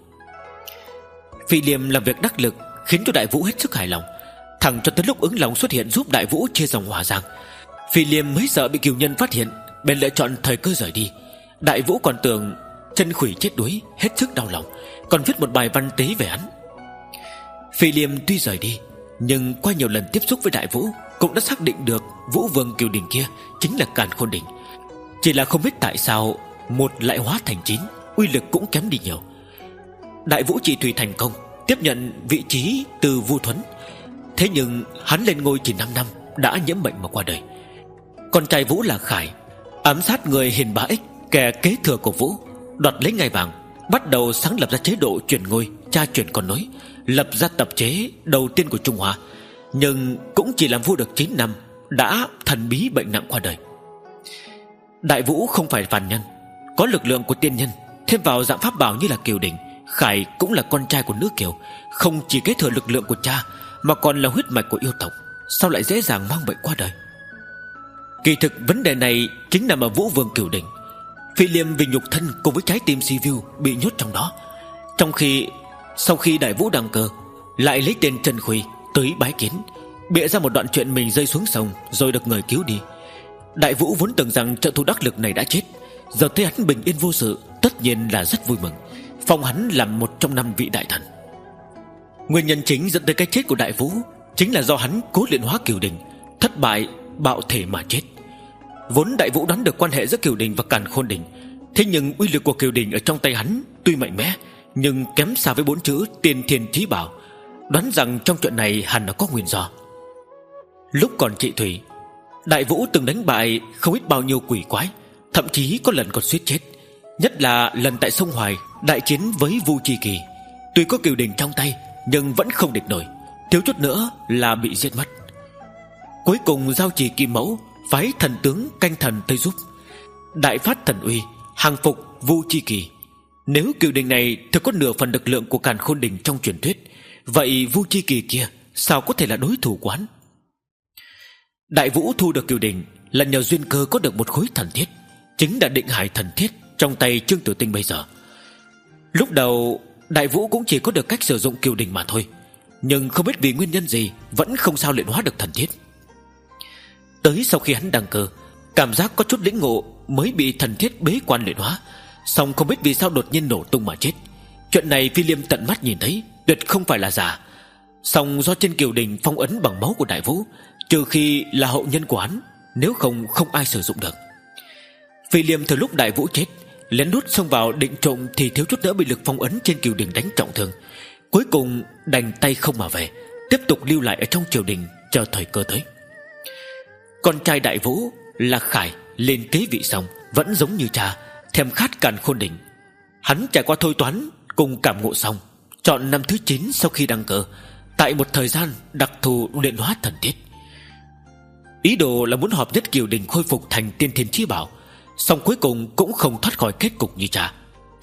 Phi Liêm làm việc đắc lực khiến cho Đại Vũ hết sức hài lòng. Thẳng cho tới lúc ứng lòng xuất hiện giúp Đại Vũ chia dòng hỏa giang, Phi Liêm mới sợ bị cừu nhân phát hiện, bèn lựa chọn thời cơ rời đi. Đại Vũ còn tưởng Chân Khuy chết đuối, hết sức đau lòng, còn viết một bài văn tế về hắn. Phi Liêm tuy rời đi, nhưng qua nhiều lần tiếp xúc với Đại Vũ, cũng đã xác định được Vũ Vương kiều đỉnh kia chính là càn khôn đỉnh. Chỉ là không biết tại sao một lại hóa thành chín, uy lực cũng kém đi nhiều. Đại Vũ trị thủy thành công, tiếp nhận vị trí từ Vu Thuấn. Thế nhưng hắn lên ngôi chỉ năm năm đã nhiễm bệnh mà qua đời. Con trai Vũ là Khải ám sát người Hiền Bá Ích, kẻ kế thừa của Vũ, đoạt lấy ngai vàng, bắt đầu sáng lập ra chế độ truyền ngôi cha truyền con nối, lập ra tập chế đầu tiên của Trung Hoa. Nhưng cũng chỉ làm vua được chín năm đã thần bí bệnh nặng qua đời. Đại Vũ không phải phàm nhân, có lực lượng của tiên nhân, thêm vào dạng pháp bảo như là kiều đỉnh. Khải cũng là con trai của nữ kiều, không chỉ kế thừa lực lượng của cha mà còn là huyết mạch của yêu tộc, sao lại dễ dàng mang bệnh qua đời? Kỳ thực vấn đề này chính nằm ở Vũ Vương kiều đỉnh. Phi Liêm vì nhục thân cùng với trái tim Sibiu bị nhốt trong đó. Trong khi sau khi Đại Vũ đăng cơ, lại lấy tên Chân Khuy tới bái kiến, bịa ra một đoạn chuyện mình rơi xuống sông rồi được người cứu đi. Đại Vũ vốn tưởng rằng trợ thủ đắc lực này đã chết, giờ thấy hắn bình yên vô sự, tất nhiên là rất vui mừng, phong hắn làm một trong năm vị đại thần. Nguyên nhân chính dẫn tới cái chết của Đại Vũ chính là do hắn cố luyện hóa kiều đỉnh, thất bại bạo thể mà chết. Vốn Đại Vũ đoán được quan hệ giữa kiều đỉnh và càn khôn đỉnh, thế nhưng uy lực của kiều đỉnh ở trong tay hắn tuy mạnh mẽ, nhưng kém xa với bốn chữ tiên thiên chí bảo, đoán rằng trong chuyện này hẳn là có nguyên do. Lúc còn trị thủy, Đại Vũ từng đánh bại không ít bao nhiêu quỷ quái, thậm chí có lần còn suýt chết. Nhất là lần tại sông Hoài đại chiến với Vu Chi Kỳ, tuy có kiều đỉnh trong tay nhưng vẫn không địch nổi, thiếu chút nữa là bị giết mất. Cuối cùng giao trì Kim Mẫu phái thần tướng canh thần tới giúp, đại phát thần uy, hàng phục Vu Chi Kỳ. Nếu kiều đỉnh này thực có nửa phần lực lượng của càn khôn đỉnh trong truyền thuyết, vậy Vu Chi Kỳ kia sao có thể là đối thủ của hắn? Đại Vũ thu được kiều đỉnh là nhờ duyên cơ có được một khối thần thiết, chính là định hải thần thiết trong tay Trương Tử Tinh bây giờ. Lúc đầu Đại Vũ cũng chỉ có được cách sử dụng kiều đỉnh mà thôi, nhưng không biết vì nguyên nhân gì vẫn không sao luyện hóa được thần thiết. Tới sau khi hắn đăng cơ, cảm giác có chút lĩnh ngộ mới bị thần thiết bế quan luyện hóa, song không biết vì sao đột nhiên nổ tung mà chết. Chuyện này Phi Liêm tận mắt nhìn thấy, tuyệt không phải là giả. Song do trên kiều đỉnh phong ấn bằng máu của Đại Vũ, trừ khi là hậu nhân của hắn, nếu không không ai sử dụng được. Phi Liêm từ lúc Đại Vũ chết lén lút xông vào định trộm thì thiếu chút nữa bị lực phong ấn trên kiều đỉnh đánh trọng thương, cuối cùng đành tay không mà về, tiếp tục lưu lại ở trong triều đình chờ thời cơ tới. Con trai Đại Vũ là Khải lên kế vị xong vẫn giống như cha, thèm khát càn khôn đỉnh. Hắn trải qua thôi toán cùng cảm ngộ xong, chọn năm thứ chín sau khi đăng cơ, tại một thời gian đặc thù luyện hóa thần thiết. Ý đồ là muốn hợp nhất Kiều Đình khôi phục thành tiên thiên chí bảo, song cuối cùng cũng không thoát khỏi kết cục như cha.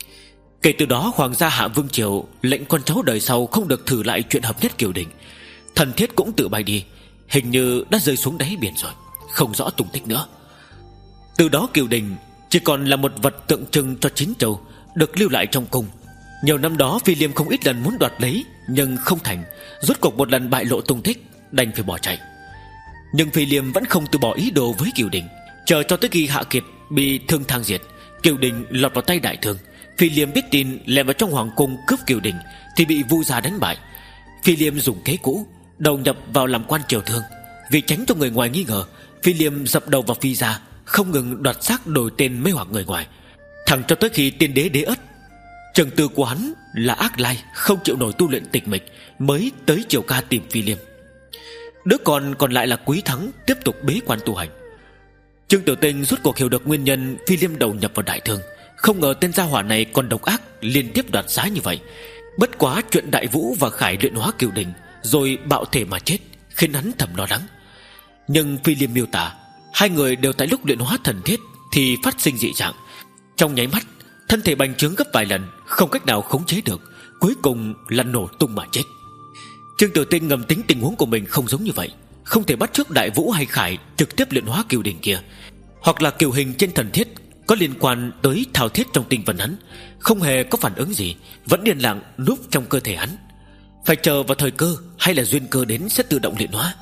Kể từ đó Hoàng gia Hạ Vương Triều lệnh con cháu đời sau không được thử lại chuyện hợp nhất Kiều Đình. Thần thiết cũng tự bay đi, hình như đã rơi xuống đáy biển rồi, không rõ tung tích nữa. Từ đó Kiều Đình chỉ còn là một vật tượng trưng cho chín châu, được lưu lại trong cung. Nhiều năm đó Phi Liêm không ít lần muốn đoạt lấy, nhưng không thành. Rốt cuộc một lần bại lộ tung tích, đành phải bỏ chạy. Nhưng Phi Liêm vẫn không từ bỏ ý đồ với Kiều Đình. Chờ cho tới khi Hạ Kiệt bị thương thang diệt, Kiều Đình lọt vào tay đại thương. Phi Liêm biết tin lẻn vào trong hoàng cung cướp Kiều Đình, thì bị Vu gia đánh bại. Phi Liêm dùng kế cũ, đầu nhập vào làm quan triều thương. Vì tránh cho người ngoài nghi ngờ, Phi Liêm dập đầu vào Phi gia, không ngừng đoạt xác đổi tên mê hoặc người ngoài, thẳng cho tới khi tiên đế Đế Ất, trường tử của hắn là Ác Lai, không chịu nổi tu luyện tịch mịch, mới tới Triều Ca tìm Phi Liêm. Đứa con còn lại là Quý Thắng tiếp tục bế quan tu hành. Trương Tiểu Tinh rốt cuộc hiểu được nguyên nhân Phi Liêm đầu nhập vào đại thương. Không ngờ tên gia hỏa này còn độc ác, liên tiếp đoạt giá như vậy. Bất quá chuyện Đại Vũ và Khải luyện hóa Kiều Đình rồi bạo thể mà chết khiến hắn thầm lo lắng. Nhưng Phi Liêm miêu tả hai người đều tại lúc luyện hóa thần thiết thì phát sinh dị trạng. Trong nháy mắt, thân thể bành trướng gấp vài lần, không cách nào khống chế được, cuối cùng là nổ tung mà chết. Trương Tiểu Tinh ngầm tính tình huống của mình không giống như vậy, không thể bắt chước Đại Vũ hay Khải trực tiếp luyện hóa Kiều Đình kia, hoặc là kiều hình trên thần thiết có liên quan tới thảo thiết trong tinh vân hắn, không hề có phản ứng gì, vẫn yên lặng núp trong cơ thể hắn. Phải chờ vào thời cơ hay là duyên cơ đến sẽ tự động luyện hóa.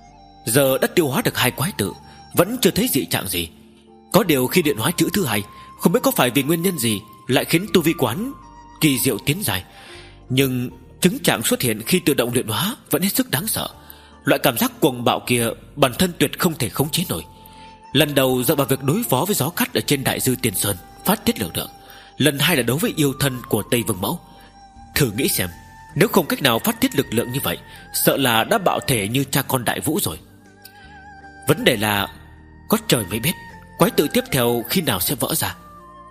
Giờ đã tiêu hóa được hai quái tự, vẫn chưa thấy dị trạng gì. Có điều khi luyện hóa chữ thứ hai, không biết có phải vì nguyên nhân gì lại khiến tu vi quán kỳ diệu tiến dài. Nhưng chứng trạng xuất hiện khi tự động luyện hóa vẫn hết sức đáng sợ. Loại cảm giác cuồng bạo kia bản thân tuyệt không thể khống chế nổi. Lần đầu dựa vào việc đối phó với gió cắt ở trên Đại Dư Tiền Sơn phát tiết lực lượng, lần hai là đấu với yêu thân của Tây Vương Mẫu. Thử nghĩ xem, nếu không cách nào phát tiết lực lượng như vậy, sợ là đã bạo thể như cha con Đại Vũ rồi. Vấn đề là có trời mới biết quái tự tiếp theo khi nào sẽ vỡ ra.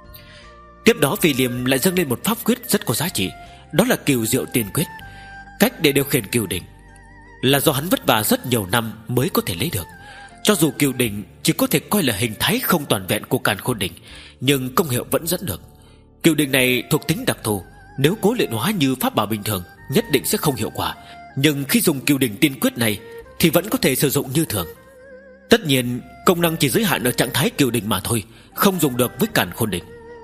Tiếp đó Phi Liêm lại dâng lên một pháp quyết rất có giá trị, đó là Cừu Diệu Tiên Quyết. Cách để điều khiển Kiều Đình là do hắn vất vả rất nhiều năm mới có thể lấy được. Cho dù Kiều Đình chỉ có thể coi là hình thái không toàn vẹn của Càn Khôn Đỉnh, nhưng công hiệu vẫn dẫn được. Kiều Đình này thuộc tính đặc thù, nếu cố luyện hóa như pháp bảo bình thường nhất định sẽ không hiệu quả, nhưng khi dùng Kiều Đình Tiên Quyết này thì vẫn có thể sử dụng như thường. Tất nhiên công năng chỉ giới hạn ở trạng thái Kiều Đình mà thôi, không dùng được với Càn Khôn Đỉnh.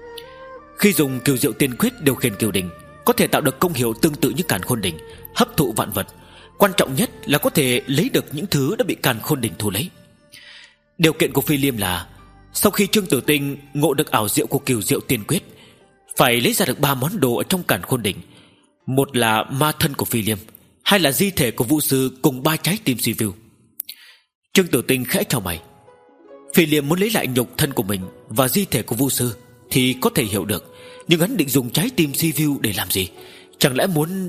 Khi dùng Cừu Diệu Tiên Quyết điều khiển Kiều Đình, có thể tạo được công hiệu tương tự như Càn Khôn Đỉnh, hấp thụ vạn vật. Quan trọng nhất là có thể lấy được những thứ đã bị Càn Khôn Đỉnh thu lấy. Điều kiện của Phi Liêm là sau khi Trương Tử Tinh ngộ được ảo diệu của Cừu Diệu Tiên Quyết, phải lấy ra được ba món đồ ở trong Càn Khôn Đỉnh. Một là ma thân của Phi Liêm, hai là di thể của Vu Sư cùng ba trái tim Sivu. Trương Tử Tinh khẽ chào mày. Phi Liêm muốn lấy lại nhục thân của mình và di thể của Vu Sư thì có thể hiểu được, nhưng hắn định dùng trái tim Sivu để làm gì? Chẳng lẽ muốn...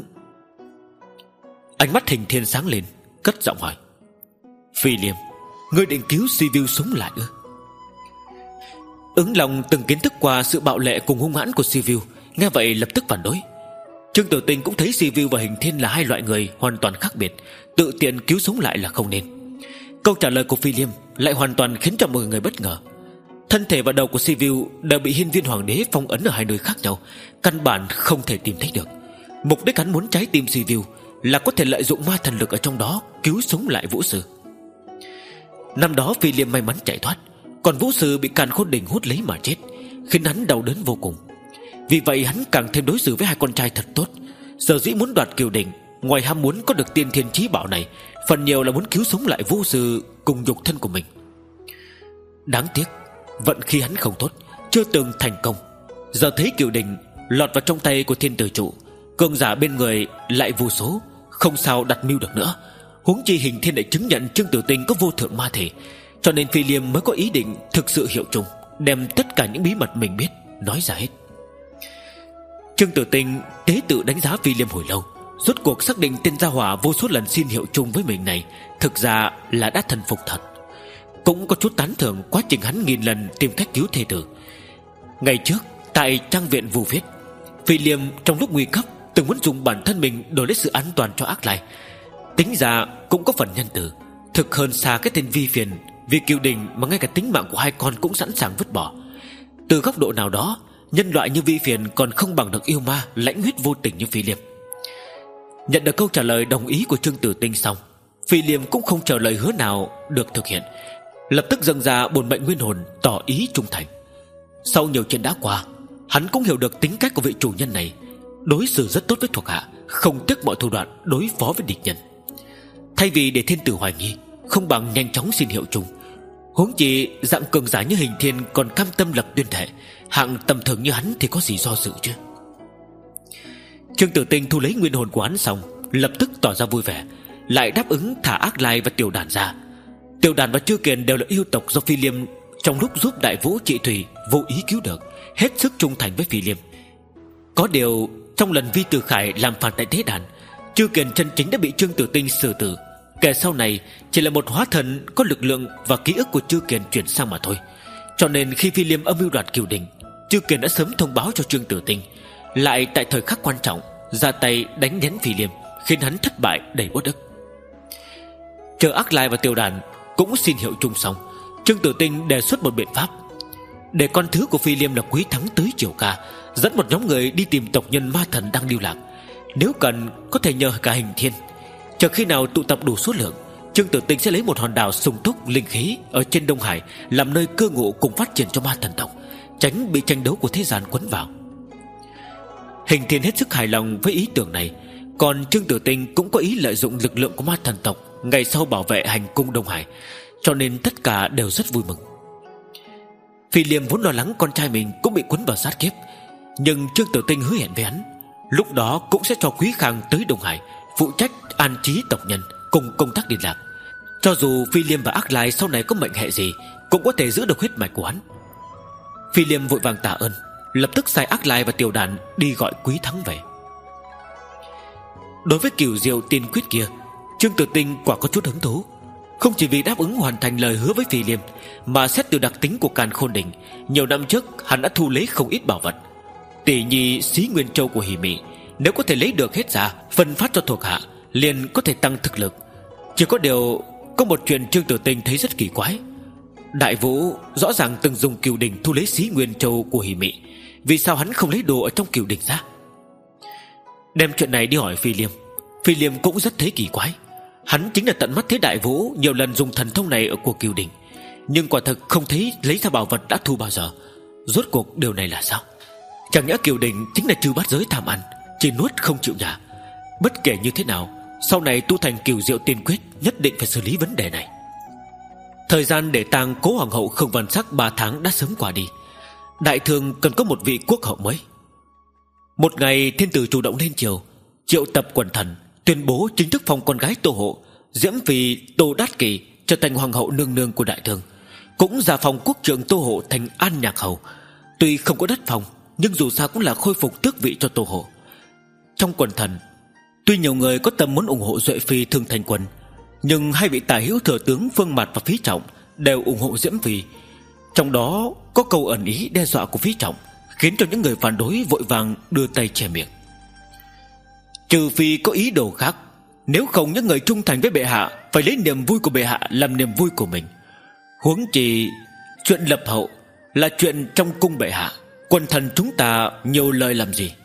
Ánh mắt Hình Thiên sáng lên, cất giọng hỏi: Phi Liêm, ngươi định cứu Sivu sống lại ư? Ứng Long từng kiến thức qua sự bạo lệ cùng hung hãn của Sivu, nghe vậy lập tức phản đối. Trương Tử Tinh cũng thấy Sivu và Hình Thiên là hai loại người hoàn toàn khác biệt, tự tiện cứu sống lại là không nên. Câu trả lời của Phi Liêm lại hoàn toàn khiến cho mọi người bất ngờ. Thân thể và đầu của Sivu đều bị Hiên Viên Hoàng đế phong ấn ở hai nơi khác nhau, căn bản không thể tìm thấy được. Mục đích hắn muốn trái tim Sivu là có thể lợi dụng ma thần lực ở trong đó cứu sống lại Vũ Sư. Năm đó Phi Liêm may mắn chạy thoát, còn Vũ Sư bị Càn Khôn Đỉnh hút lấy mà chết, khiến hắn đau đớn vô cùng. Vì vậy hắn càng thêm đối xử với hai con trai thật tốt. Sở dĩ muốn đoạt Kiều Đình, ngoài ham muốn có được tiên thiên chí bảo này, phần nhiều là muốn cứu sống lại Vũ Sư cùng nhục thân của mình. Đáng tiếc vận khí hắn không tốt, chưa từng thành công. Giờ thấy Kiều Đình lọt vào trong tay của Thiên Tử Trụ, cường giả bên người lại vô số, không sao đặt mưu được nữa. Huống chi Hình Thiên lại chứng nhận Trương Tử Tinh có vô thượng ma thể, cho nên Phi Liêm mới có ý định thực sự hiệu chung, đem tất cả những bí mật mình biết nói ra hết. Trương Tử Tinh tế tự đánh giá Phi Liêm hồi lâu, rốt cuộc xác định tên gia hỏa vô số lần xin hiệu chung với mình này thực ra là đã thần phục thật. Cũng có chút tán thưởng quá trình hắn nghìn lần tìm cách cứu thê tử. Ngày trước tại trang viện Vu Viết, Phi Liêm trong lúc nguy cấp từng muốn dùng bản thân mình đổi lấy sự an toàn cho Ác Lai. Tính ra cũng có phần nhân từ, thực hơn xa cái tên Vi Phiền vì Cửu Đình mà ngay cả tính mạng của hai con cũng sẵn sàng vứt bỏ. Từ góc độ nào đó, nhân loại như Vi Phiền còn không bằng được yêu ma lãnh huyết vô tình như Phi Liêm. Nhận được câu trả lời đồng ý của Trương Tử Tinh xong, Phi Liêm cũng không chờ lời hứa nào được thực hiện, lập tức dâng ra bổn mệnh nguyên hồn tỏ ý trung thành. Sau nhiều chuyện đã qua, hắn cũng hiểu được tính cách của vị chủ nhân này, đối xử rất tốt với thuộc hạ, không tiếc mọi thủ đoạn đối phó với địch nhân. Thay vì để thiên tử hoài nghi, không bằng nhanh chóng xin hiệu chung. Huống chi dạng cường giả như Hình Thiên còn cam tâm lập tuyên thệ, hạng tầm thường như hắn thì có gì do dự chứ. Trương Tử Tinh thu lấy nguyên hồn của hắn xong, lập tức tỏ ra vui vẻ, lại đáp ứng thả Ác Lai và Tiểu Đàn ra. Tiểu Đàn và Chư Kiền đều là yêu tộc do Phi Liêm trong lúc giúp Đại Vũ trị thủy vô ý cứu được, hết sức trung thành với Phi Liêm. Có điều trong lần Vi Tử Khải làm phản tại Tế Đàn, Chư Kiền chân chính đã bị Trương Tử Tinh xử tử. Kẻ sau này chỉ là một hóa thần có lực lượng và ký ức của Chư Kiền chuyển sang mà thôi. Cho nên khi Phi Liêm âm mưu đoạt Cửu Đình, Chư Kiền đã sớm thông báo cho Trương Tử Tinh, lại tại thời khắc quan trọng ra tay đánh nhén Phi Liêm, khiến hắn thất bại đầy uất ức. Chờ Ác Lai và Tiểu Đàn cũng xin hiệu chung xong, Trương Tử Tinh đề xuất một biện pháp, để con thứ của Phi Liêm là Quý Thắng tới Triều Ca, dẫn một nhóm người đi tìm tộc nhân ma thần đang lưu lạc. Nếu cần có thể nhờ cả Hình Thiên. Chờ khi nào tụ tập đủ số lượng, Trương Tử Tinh sẽ lấy một hòn đảo sung túc linh khí ở trên Đông Hải làm nơi cư ngụ cùng phát triển cho ma thần tộc, tránh bị tranh đấu của thế gian quấn vào. Hình Thiên hết sức hài lòng với ý tưởng này, còn Trương Tử Tinh cũng có ý lợi dụng lực lượng của ma thần tộc ngày sau bảo vệ hành cung Đông Hải, cho nên tất cả đều rất vui mừng. Phi Liêm vốn lo lắng con trai mình cũng bị cuốn vào sát kiếp, nhưng Trương Tử Tinh hứa hẹn với hắn, lúc đó cũng sẽ cho Quý Khang tới Đông Hải phụ trách an trí tộc nhân cùng công tác liên lạc. Cho dù Phi Liêm và Ác Lai sau này có mệnh hệ gì, cũng có thể giữ được huyết mạch của hắn. Phi Liêm vội vàng tạ ơn, lập tức sai Ác Lai và Tiểu Đàn đi gọi Quý Thắng về. Đối với Cửu Diệu tiên quyết kia, Trương Tử Tinh quả có chút hứng thú, không chỉ vì đáp ứng hoàn thành lời hứa với Phi Liêm, mà xét từ đặc tính của Càn Khôn Đỉnh, nhiều năm trước hắn đã thu lấy không ít bảo vật. Tỷ nhi Xí Nguyên Châu của Hỉ Mị, nếu có thể lấy được hết ra phân phát cho thuộc hạ, liền có thể tăng thực lực. Chỉ có điều có một chuyện Trương Tử Tinh thấy rất kỳ quái. Đại Vũ rõ ràng từng dùng Cửu Đình thu lấy Xí Nguyên Châu của Hỉ Mị, vì sao hắn không lấy đồ ở trong Cửu Đình ra? Đem chuyện này đi hỏi Phi Liêm, Phi Liêm cũng rất thấy kỳ quái. Hắn chính là tận mắt thấy Đại Vũ nhiều lần dùng thần thông này ở của Cửu Đình, nhưng quả thực không thấy lấy ra bảo vật đã thu bao giờ. Rốt cuộc điều này là sao? Chẳng nhẽ Cửu Đình chính là trừ bát giới tham ăn, chỉ nuốt không chịu nhả? Bất kể như thế nào, sau này tu thành Cửu Diệu tiên quyết nhất định phải xử lý vấn đề này. Thời gian để tang Cố Hoàng hậu Không Văn Sắc ba tháng đã sớm qua đi. Đại thương cần có một vị quốc hậu mới. Một ngày thiên tử chủ động lên triều, triệu tập quần thần, tuyên bố chính thức phong con gái Tô Hộ, Diễm Phi Tô Đát Kỳ trở thành hoàng hậu nương nương của đại thương, cũng gia phong quốc trưởng Tô Hộ thành An Nhạc hầu. Tuy không có đất phong, nhưng dù sao cũng là khôi phục tước vị cho Tô Hộ. Trong quần thần, tuy nhiều người có tâm muốn ủng hộ Duệ Phi Thương Thành Quân, nhưng hai vị tài hữu thừa tướng Phương Mạt và Phí Trọng đều ủng hộ Diễm Phi. Trong đó có câu ẩn ý đe dọa của Phí Trọng, khiến cho những người phản đối vội vàng đưa tay che miệng. Trừ phi có ý đồ khác, nếu không những người trung thành với bệ hạ phải lấy niềm vui của bệ hạ làm niềm vui của mình. Huống chi chuyện lập hậu là chuyện trong cung bệ hạ, quần thần chúng ta nhiều lời làm gì?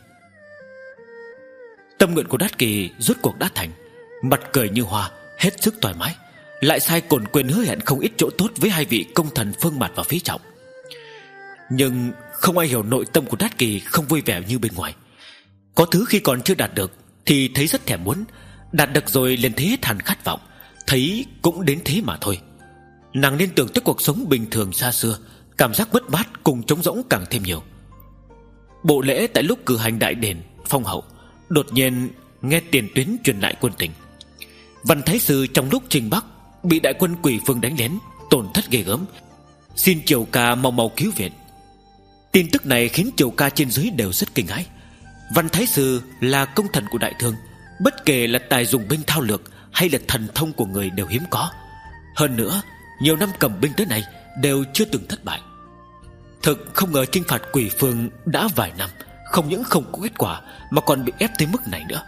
Tâm nguyện của Đát Kỳ rốt cuộc đã thành, mặt cười như hoa, hết sức thoải mái, lại sai cồn quên hứa hẹn không ít chỗ tốt với hai vị công thần Phương Mạt và Phí Trọng. Nhưng không ai hiểu nội tâm của Đát Kỳ không vui vẻ như bên ngoài. Có thứ khi còn chưa đạt được thì thấy rất thèm muốn, đạt được rồi liền thấy hết hẳn khát vọng, thấy cũng đến thế mà thôi. Nàng liên tưởng tới cuộc sống bình thường xa xưa, cảm giác mất mát cùng trống rỗng càng thêm nhiều. Bộ lễ tại lúc cử hành đại đền phong hậu, đột nhiên nghe tiền tuyến truyền lại quân tình. Văn Thái Sư trong lúc trình bắc bị đại quân Quỷ Phương đánh lén, tổn thất ghê gớm, xin Triều Ca mau mau cứu viện. Tin tức này khiến Triều Ca trên dưới đều rất kinh hãi. Văn Thái Sư là công thần của đại thương, bất kể là tài dùng binh thao lược hay là thần thông của người đều hiếm có. Hơn nữa, nhiều năm cầm binh tới nay đều chưa từng thất bại. Thực không ngờ chinh phạt Quỷ Phương đã vài năm, không những không có kết quả mà còn bị ép tới mức này nữa.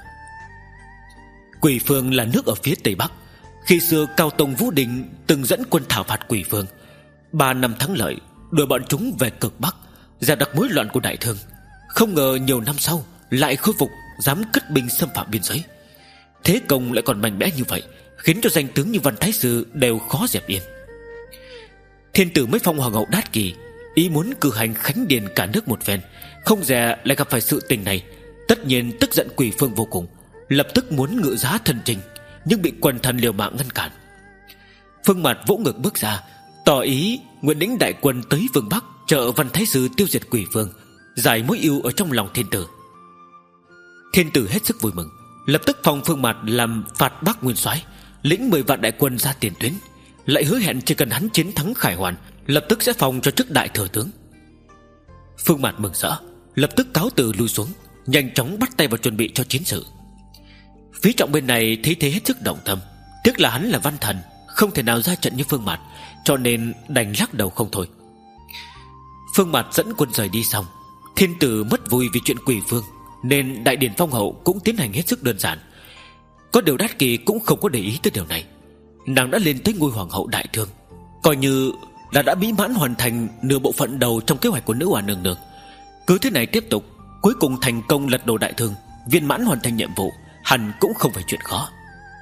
Quỷ Phương là nước ở phía Tây Bắc. Khi xưa Cao Tông Vũ Đình từng dẫn quân thảo phạt Quỷ Phương, ba năm thắng lợi, đuổi bọn chúng về cực Bắc, ra đặc mối loạn của Đại Thương. Không ngờ nhiều năm sau lại khôi phục, dám cất binh xâm phạm biên giới. Thế công lại còn mạnh mẽ như vậy, khiến cho danh tướng như Văn Thái Sư đều khó dẹp yên. Thiên tử mới phong hoàng hậu Đát Kỳ, ý muốn cử hành khánh điền cả nước một phen, không dè lại gặp phải sự tình này. Tất nhiên tức giận Quỷ Phương vô cùng, lập tức muốn ngự giá thân trình, nhưng bị quần thần liều mạng ngăn cản. Phương Mạt vỗ ngực bước ra, tỏ ý nguyện lĩnh đại quân tới phương Bắc trợ Văn Thái Sư tiêu diệt Quỷ Phương, giải mối ưu ở trong lòng thiên tử. Thiên tử hết sức vui mừng, lập tức phong Phương Mạt làm phạt Bắc nguyên soái, lĩnh mười vạn đại quân ra tiền tuyến, lại hứa hẹn chỉ cần hắn chiến thắng Khải Hoàn, lập tức sẽ phong cho chức đại thừa tướng. Phương Mạt mừng rỡ, lập tức cáo từ lui xuống, nhanh chóng bắt tay vào chuẩn bị cho chiến sự. Phí Trọng bên này thấy thế hết sức động tâm, tiếc là hắn là văn thần, không thể nào ra trận như Phương Mạt, cho nên đành lắc đầu không thôi. Phương Mạt dẫn quân rời đi xong, thiên tử mất vui vì chuyện Quỷ Phương, nên đại điển phong hậu cũng tiến hành hết sức đơn giản. Có điều Đát Kỳ cũng không có để ý tới điều này. Nàng đã lên tới ngôi hoàng hậu Đại Thương, coi như là đã mỹ mãn hoàn thành nửa bộ phận đầu trong kế hoạch của nữ hoàng nương nương. Cứ thế này tiếp tục, cuối cùng thành công lật đổ Đại Thương, viên mãn hoàn thành nhiệm vụ, hẳn cũng không phải chuyện khó.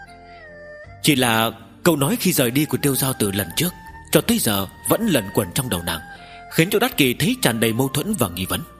Chỉ là câu nói khi rời đi của Tiêu Giao Tử lần trước cho tới giờ vẫn lẩn quẩn trong đầu nàng, khiến cho Đát Kỳ thấy tràn đầy mâu thuẫn và nghi vấn.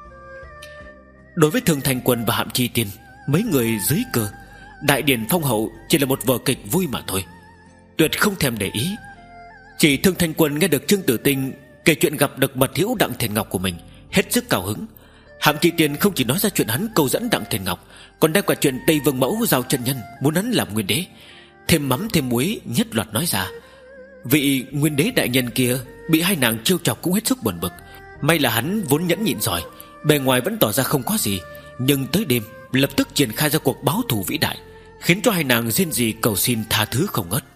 Đối với Thương Thanh Quân và Hạm Chi Tiên, mấy người dưới cơ, đại điển phong hậu chỉ là một vở kịch vui mà thôi, tuyệt không thèm để ý. Chỉ Thương Thanh Quân nghe được Trương Tử Tinh kể chuyện gặp được mật hữu Đặng Thiền Ngọc của mình, hết sức cao hứng. Hạm Chi Tiên không chỉ nói ra chuyện hắn câu dẫn Đặng Thiền Ngọc, còn đem cả chuyện Tây Vương Mẫu giao chân nhân muốn hắn làm nguyên đế, thêm mắm thêm muối nhất loạt nói ra. Vị nguyên đế đại nhân kia bị hai nàng trêu chọc cũng hết sức buồn bực. May là hắn vốn nhẫn nhịn giỏi, bề ngoài vẫn tỏ ra không có gì, nhưng tới đêm lập tức triển khai ra cuộc báo thù vĩ đại, khiến cho hai nàng rên rỉ cầu xin tha thứ không ngớt.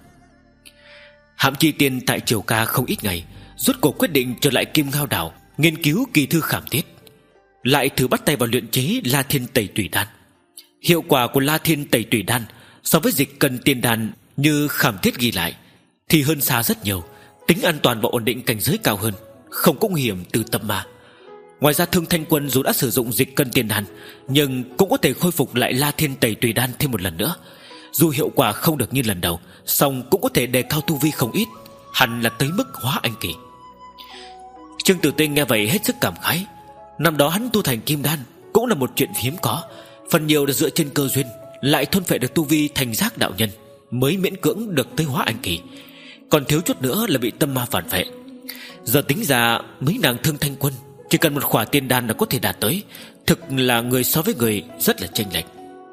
Hạm Chi Tiên tại Triều Ca không ít ngày, rốt cuộc quyết định trở lại Kim Ngao Đảo, nghiên cứu kỳ thư khảm tiết, lại thử bắt tay vào luyện chế La Thiên Tẩy Tủy Đan. Hiệu quả của La Thiên Tẩy Tủy Đan so với dịch cần tiên đan như khảm tiết ghi lại thì hơn xa rất nhiều, tính an toàn và ổn định cảnh giới cao hơn, không có nguy hiểm từ tâm ma. Ngoài ra Thương Thanh Quân dù đã sử dụng dịch cân tiên đan, nhưng cũng có thể khôi phục lại La Thiên Tẩy Tùy Đan thêm một lần nữa. Dù hiệu quả không được như lần đầu, song cũng có thể đề cao tu vi không ít, hẳn là tới mức hóa anh kỳ. Trương Tử Tinh nghe vậy hết sức cảm khái. Năm đó hắn tu thành kim đan cũng là một chuyện hiếm có, phần nhiều là dựa trên cơ duyên, lại thôn phệ được tu vi thành giác đạo nhân, mới miễn cưỡng được tới hóa anh kỳ. Còn thiếu chút nữa là bị tâm ma phản phệ. Giờ tính ra mấy nàng Thương Thanh Quân chỉ cần một khỏa tiên đan là có thể đạt tới, thực là người so với người rất là chênh lệch.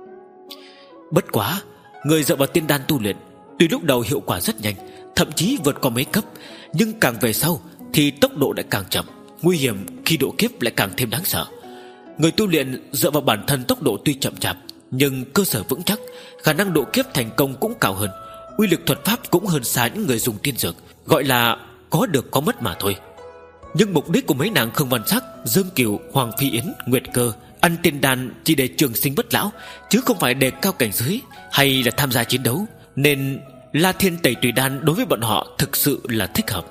Bất quá, người dựa vào tiên đan tu luyện, tuy lúc đầu hiệu quả rất nhanh, thậm chí vượt qua mấy cấp, nhưng càng về sau thì tốc độ lại càng chậm, nguy hiểm khi độ kiếp lại càng thêm đáng sợ. Người tu luyện dựa vào bản thân tốc độ tuy chậm chạp, nhưng cơ sở vững chắc, khả năng độ kiếp thành công cũng cao hơn, uy lực thuật pháp cũng hơn xa những người dùng tiên dược, gọi là có được có mất mà thôi. Nhưng mục đích của mấy nàng Khương Văn Sắc, Dương Kiều, Hoàng Phi Yến, Nguyệt Cơ ăn tiên đan chỉ để trường sinh bất lão, chứ không phải đề cao cảnh giới hay là tham gia chiến đấu, nên La Thiên Tẩy Tùy Đan đối với bọn họ thực sự là thích hợp.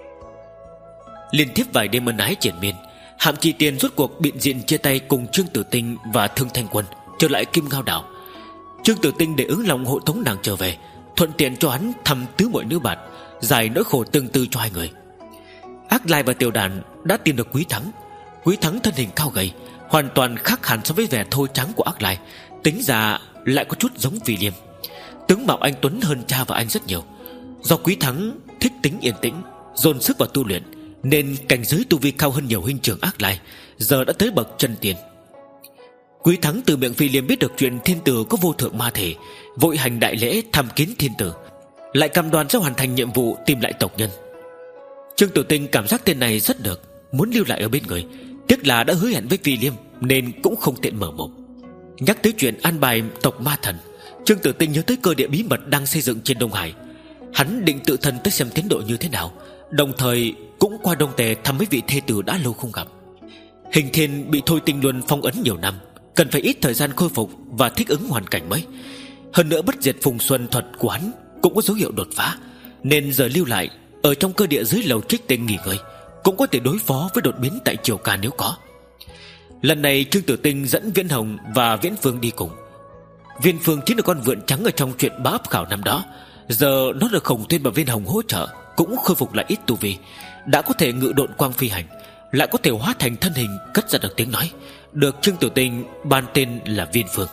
Liên tiếp vài đêm ân ái triển miên, Hạm Chi Tiên rốt cuộc biện diện chia tay cùng Trương Tử Tinh và Thương Thanh Quân, trở lại Kim Ngao Đảo. Trương Tử Tinh để ứng lòng hộ tống nàng trở về, thuận tiện cho hắn thăm tứ muội nữ bạt, giải nỗi khổ tương tư cho hai người. Ác Lai và Tiểu Đàn đã tìm được Quý Thắng. Quý Thắng thân hình cao gầy, hoàn toàn khác hẳn so với vẻ thô trắng của Ác Lai, tính ra lại có chút giống Vì Liêm. Tướng mạo anh tuấn hơn cha và anh rất nhiều. Do Quý Thắng thích tính yên tĩnh, dồn sức vào tu luyện, nên cảnh giới tu vi cao hơn nhiều huynh trưởng Ác Lai, giờ đã tới bậc chân tiền. Quý Thắng từ miệng Phi Liêm biết được chuyện thiên tử có vô thượng ma thể, vội hành đại lễ thăm kiến thiên tử, lại cam đoan sẽ hoàn thành nhiệm vụ tìm lại tộc nhân. Trương Tử Tinh cảm giác tên này rất được, muốn lưu lại ở bên người, tiếc là đã hứa hẹn với Phi Liêm nên cũng không tiện mở mồm. Nhắc tới chuyện an bài tộc ma thần, Trương Tử Tinh nhớ tới cơ địa bí mật đang xây dựng trên Đông Hải. Hắn định tự thân tới xem tiến độ như thế nào, đồng thời cũng qua Đông Tề thăm mấy vị thê tử đã lâu không gặp. Hình Thiên bị Thôi Tinh Luân phong ấn nhiều năm, cần phải ít thời gian khôi phục và thích ứng hoàn cảnh mới. Hơn nữa bất diệt phùng xuân thuật của hắn cũng có dấu hiệu đột phá, nên giờ lưu lại ở trong cơ địa dưới lầu Trích Tinh nghỉ ngơi, cũng có thể đối phó với đột biến tại Triều Ca nếu có. Lần này Trương Tử Tinh dẫn Viễn Hồng và Viễn Phương đi cùng. Viên Phương chính là con vượn trắng ở trong chuyện bá ấp khảo năm đó. Giờ nó được Khổng Tuyên và Viên Hồng hỗ trợ, cũng khôi phục lại ít tu vi, đã có thể ngự độn quang phi hành, lại có thể hóa thành thân hình cất ra được tiếng nói, được Trương Tử Tinh ban tên là Viên Phương.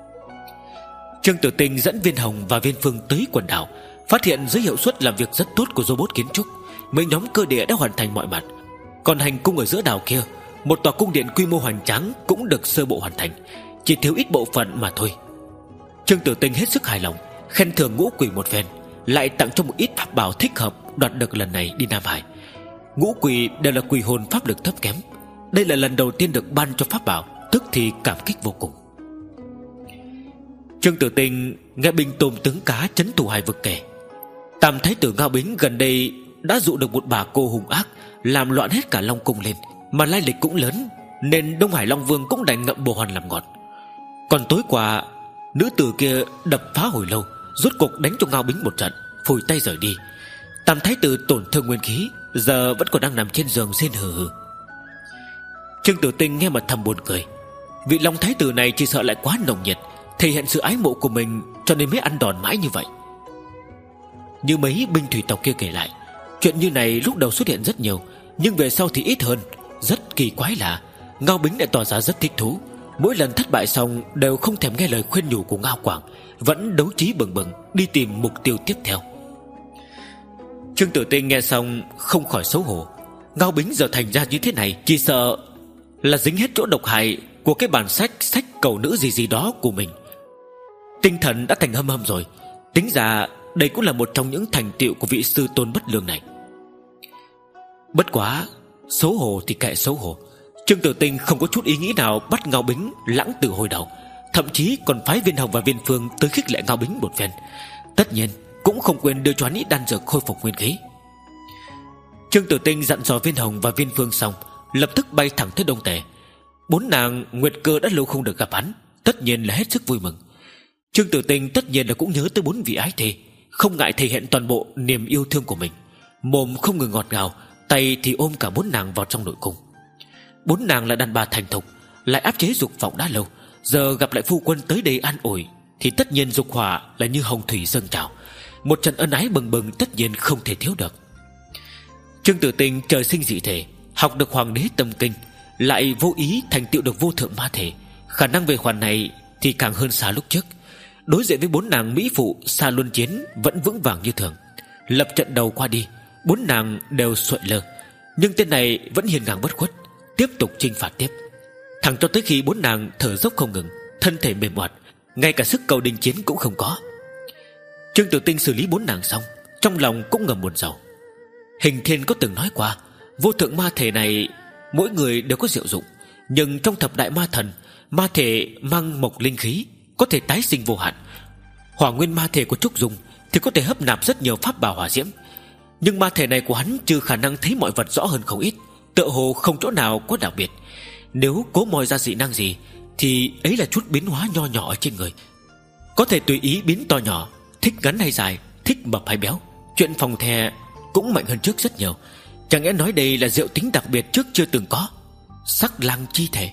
Trương Tử Tinh dẫn Viên Hồng và Viên Phương tới quần đảo, phát hiện dưới hiệu suất làm việc rất tốt của robot kiến trúc, mấy nhóm cơ địa đã hoàn thành mọi mặt. Còn hành cung ở giữa đảo kia, một tòa cung điện quy mô hoành tráng cũng được sơ bộ hoàn thành, chỉ thiếu ít bộ phận mà thôi. Trương Tử Tinh hết sức hài lòng, khen thưởng Ngũ Quỷ một phen, lại tặng cho một ít pháp bảo thích hợp đoạt được lần này đi Nam Hải. Ngũ Quỷ đều là quỷ hồn pháp lực thấp kém, đây là lần đầu tiên được ban cho pháp bảo, tức thì cảm kích vô cùng. Trương Tử Tinh nghe binh tôm tướng cá trấn thủ Hải vực kể, Tam Thái tử Ngao Bính gần đây đã dụ được một bà cô hung ác, làm loạn hết cả Long Cung lên, mà lai lịch cũng lớn, nên Đông Hải Long Vương cũng đành ngậm bồ hòn làm ngọt. Còn tối qua, nữ tử kia đập phá hồi lâu, rốt cuộc đánh cho Ngao Bính một trận, phủi tay rời đi. Tam Thái tử tổn thương nguyên khí, giờ vẫn còn đang nằm trên giường rên hừ hừ. Trương Tử Tinh nghe mà thầm buồn cười, vị Long Thái tử này chỉ sợ lại quá nồng nhiệt, thể hiện sự ái mộ của mình, cho nên mới ăn đòn mãi như vậy. Như mấy binh thủy tộc kia kể lại, chuyện như này lúc đầu xuất hiện rất nhiều, nhưng về sau thì ít hơn. Rất kỳ quái là Ngao Bính lại tỏ ra rất thích thú, mỗi lần thất bại xong đều không thèm nghe lời khuyên nhủ của Ngao Quảng, vẫn đấu trí bừng bừng đi tìm mục tiêu tiếp theo. Trương Tử Tinh nghe xong không khỏi xấu hổ. Ngao Bính giờ thành ra như thế này, chỉ sợ là dính hết chỗ độc hại của cái bản sách sách cầu nữ gì gì đó của mình. Tinh thần đã thành hâm hâm rồi, tính ra đây cũng là một trong những thành tựu của vị sư tôn bất lương này. Bất quá xấu hổ thì kệ xấu hổ, Trương Tử Tinh không có chút ý nghĩ nào bắt Ngao Bính lãng tử hồi đầu, thậm chí còn phái Viên Hồng và Viên Phương tới khích lệ Ngao Bính một phen. Tất nhiên cũng không quên đưa cho hắn ít đan dược khôi phục nguyên khí. Trương Tử Tinh dặn dò Viên Hồng và Viên Phương xong, lập tức bay thẳng tới Đông Tề. Bốn nàng Nguyệt Cơ đã lâu không được gặp hắn, tất nhiên là hết sức vui mừng. Trương Tử Tinh tất nhiên là cũng nhớ tới bốn vị ái thê, không ngại thể hiện toàn bộ niềm yêu thương của mình, mồm không ngừng ngọt ngào, tay thì ôm cả bốn nàng vào trong nội cung. Bốn nàng là đàn bà thành thục, lại áp chế dục vọng đã lâu, giờ gặp lại phu quân tới đây an ủi, thì tất nhiên dục hỏa là như hồng thủy dâng trào, một trận ân ái bừng bừng tất nhiên không thể thiếu được. Trương Tử Tinh trời sinh dị thể, học được hoàng đế tâm kinh, lại vô ý thành tựu được vô thượng ma thể, khả năng về khoản này thì càng hơn xa lúc trước. Đối diện với bốn nàng mỹ phụ xa luân chiến vẫn vững vàng như thường. Lập trận đầu qua đi, bốn nàng đều sụi lơ, nhưng tên này vẫn hiền ngang bất khuất, tiếp tục chinh phạt tiếp, thẳng cho tới khi bốn nàng thở dốc không ngừng, thân thể mềm oặt, ngay cả sức cầu đình chiến cũng không có. Trương Tử Tinh xử lý bốn nàng xong, trong lòng cũng ngầm buồn rầu. Hình Thiên có từng nói qua, vô thượng ma thể này mỗi người đều có diệu dụng, nhưng trong thập đại ma thần, ma thể mang mộc linh khí, có thể tái sinh vô hạn. Hỏa nguyên ma thể của Trúc Dung thì có thể hấp nạp rất nhiều pháp bảo hỏa diễm, nhưng ma thể này của hắn trừ khả năng thấy mọi vật rõ hơn không ít, tựa hồ không chỗ nào có đặc biệt. Nếu cố moi ra dị năng gì thì ấy là chút biến hóa nho nhỏ ở trên người, có thể tùy ý biến to nhỏ, thích ngắn hay dài, thích mập hay béo. Chuyện phòng the cũng mạnh hơn trước rất nhiều. Chẳng lẽ nói đây là diệu tính đặc biệt trước chưa từng có, sắc lang chi thể.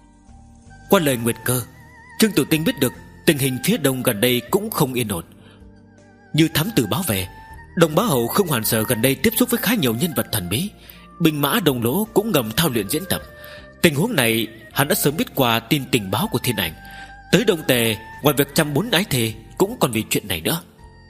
Qua lời Nguyệt Cơ, Trương Tử Tinh biết được tình hình phía đông gần đây cũng không yên ổn. Như thám tử báo về, Đồng Bá Hầu Khương Hoàn Sở gần đây tiếp xúc với khá nhiều nhân vật thần bí, binh mã Đồng Lỗ cũng ngầm thao luyện diễn tập. Tình huống này hắn đã sớm biết qua tin tình báo của Thiên Ảnh. Tới Đông Tề, ngoài việc chăm bốn ái thề, cũng còn vì chuyện này nữa.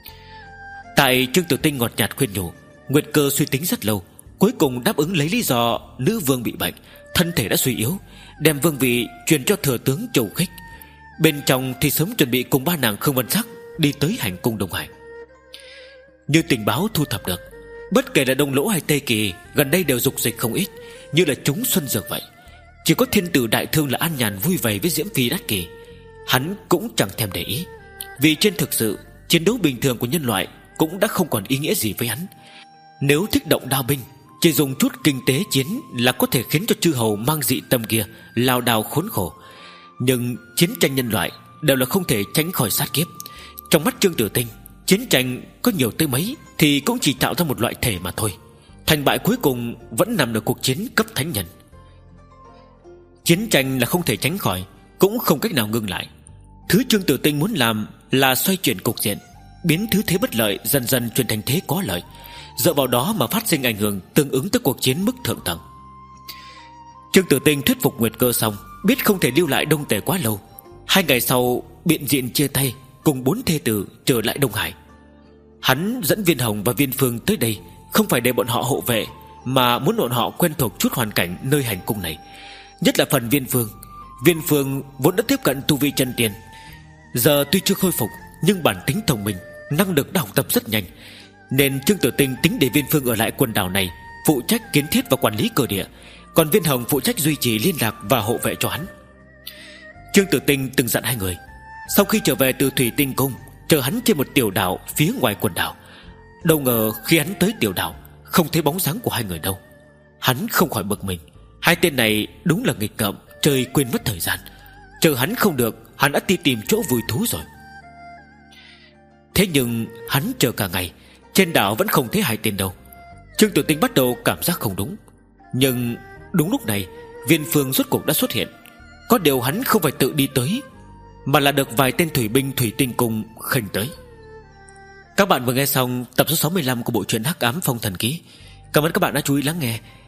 Tại Trương Tử Tinh ngọt nhạt khuyên nhủ, Nguyệt Cơ suy tính rất lâu, cuối cùng đáp ứng lấy lý do nữ vương bị bệnh, thân thể đã suy yếu, đem vương vị truyền cho thừa tướng Châu Khích. Bên trong thì sớm chuẩn bị cùng ba nàng Khương Vân Sắc đi tới hành cung Đông Hải. Như tình báo thu thập được, bất kể là Đông Lỗ hay Tây Kỳ gần đây đều dục dịch không ít, như là chúng xuân dược vậy. Chỉ có thiên tử đại thương là an nhàn vui vầy với Diễm Phi Đắc Kỳ, hắn cũng chẳng thèm để ý, vì trên thực sự chiến đấu bình thường của nhân loại cũng đã không còn ý nghĩa gì với hắn. Nếu thích động đao binh, Chỉ dùng chút kinh tế chiến là có thể khiến cho chư hầu mang dị tâm kia lao đao khốn khổ. Nhưng chiến tranh nhân loại đều là không thể tránh khỏi sát kiếp. Trong mắt Trương Tử Tinh, chiến tranh có nhiều tới mấy thì cũng chỉ tạo ra một loại thể mà thôi. Thành bại cuối cùng vẫn nằm ở cuộc chiến cấp thánh nhân. Chiến tranh là không thể tránh khỏi, cũng không cách nào ngưng lại. Thứ Trương Tử Tinh muốn làm là xoay chuyển cục diện, biến thứ thế bất lợi dần dần chuyển thành thế có lợi, dựa vào đó mà phát sinh ảnh hưởng tương ứng tới cuộc chiến mức thượng tầng. Trương Tử Tinh thuyết phục Nguyệt Cơ xong, biết không thể lưu lại Đông Tề quá lâu. Hai ngày sau biện diện chia tay, cùng bốn thê tử trở lại Đông Hải. Hắn dẫn Viên Hồng và Viên Phương tới đây không phải để bọn họ hộ vệ, mà muốn bọn họ quen thuộc chút hoàn cảnh nơi hành cung này. Nhất là phần Viên Phương. Viên Phương vốn đã tiếp cận tu vi chân tiên, giờ tuy chưa khôi phục nhưng bản tính thông minh, năng lực đã học tập rất nhanh, nên Trương Tử Tinh tính để Viên Phương ở lại quần đảo này, phụ trách kiến thiết và quản lý cơ địa, còn Viên Hồng phụ trách duy trì liên lạc và hộ vệ cho hắn. Trương Tử Tinh từng dặn hai người sau khi trở về từ Thủy Tinh Cung chờ hắn trên một tiểu đảo phía ngoài quần đảo. Đâu ngờ khi hắn tới tiểu đảo không thấy bóng dáng của hai người đâu. Hắn không khỏi bực mình, hai tên này đúng là nghịch ngợm, trời quên mất thời gian. Chờ hắn không được, hắn đã đi tìm chỗ vui thú rồi. Thế nhưng hắn chờ cả ngày, trên đảo vẫn không thấy hai tên đâu. Trương Tử Tinh bắt đầu cảm giác không đúng. Nhưng đúng lúc này Viên Phương rốt cuộc đã xuất hiện. Có điều hắn không phải tự đi tới, mà là được vài tên thủy binh Thủy Tinh Cung khênh tới. Các bạn vừa nghe xong tập số sáu mươi lăm của bộ truyện Hắc Ám Phong Thần Ký. Cảm ơn các bạn đã chú ý lắng nghe.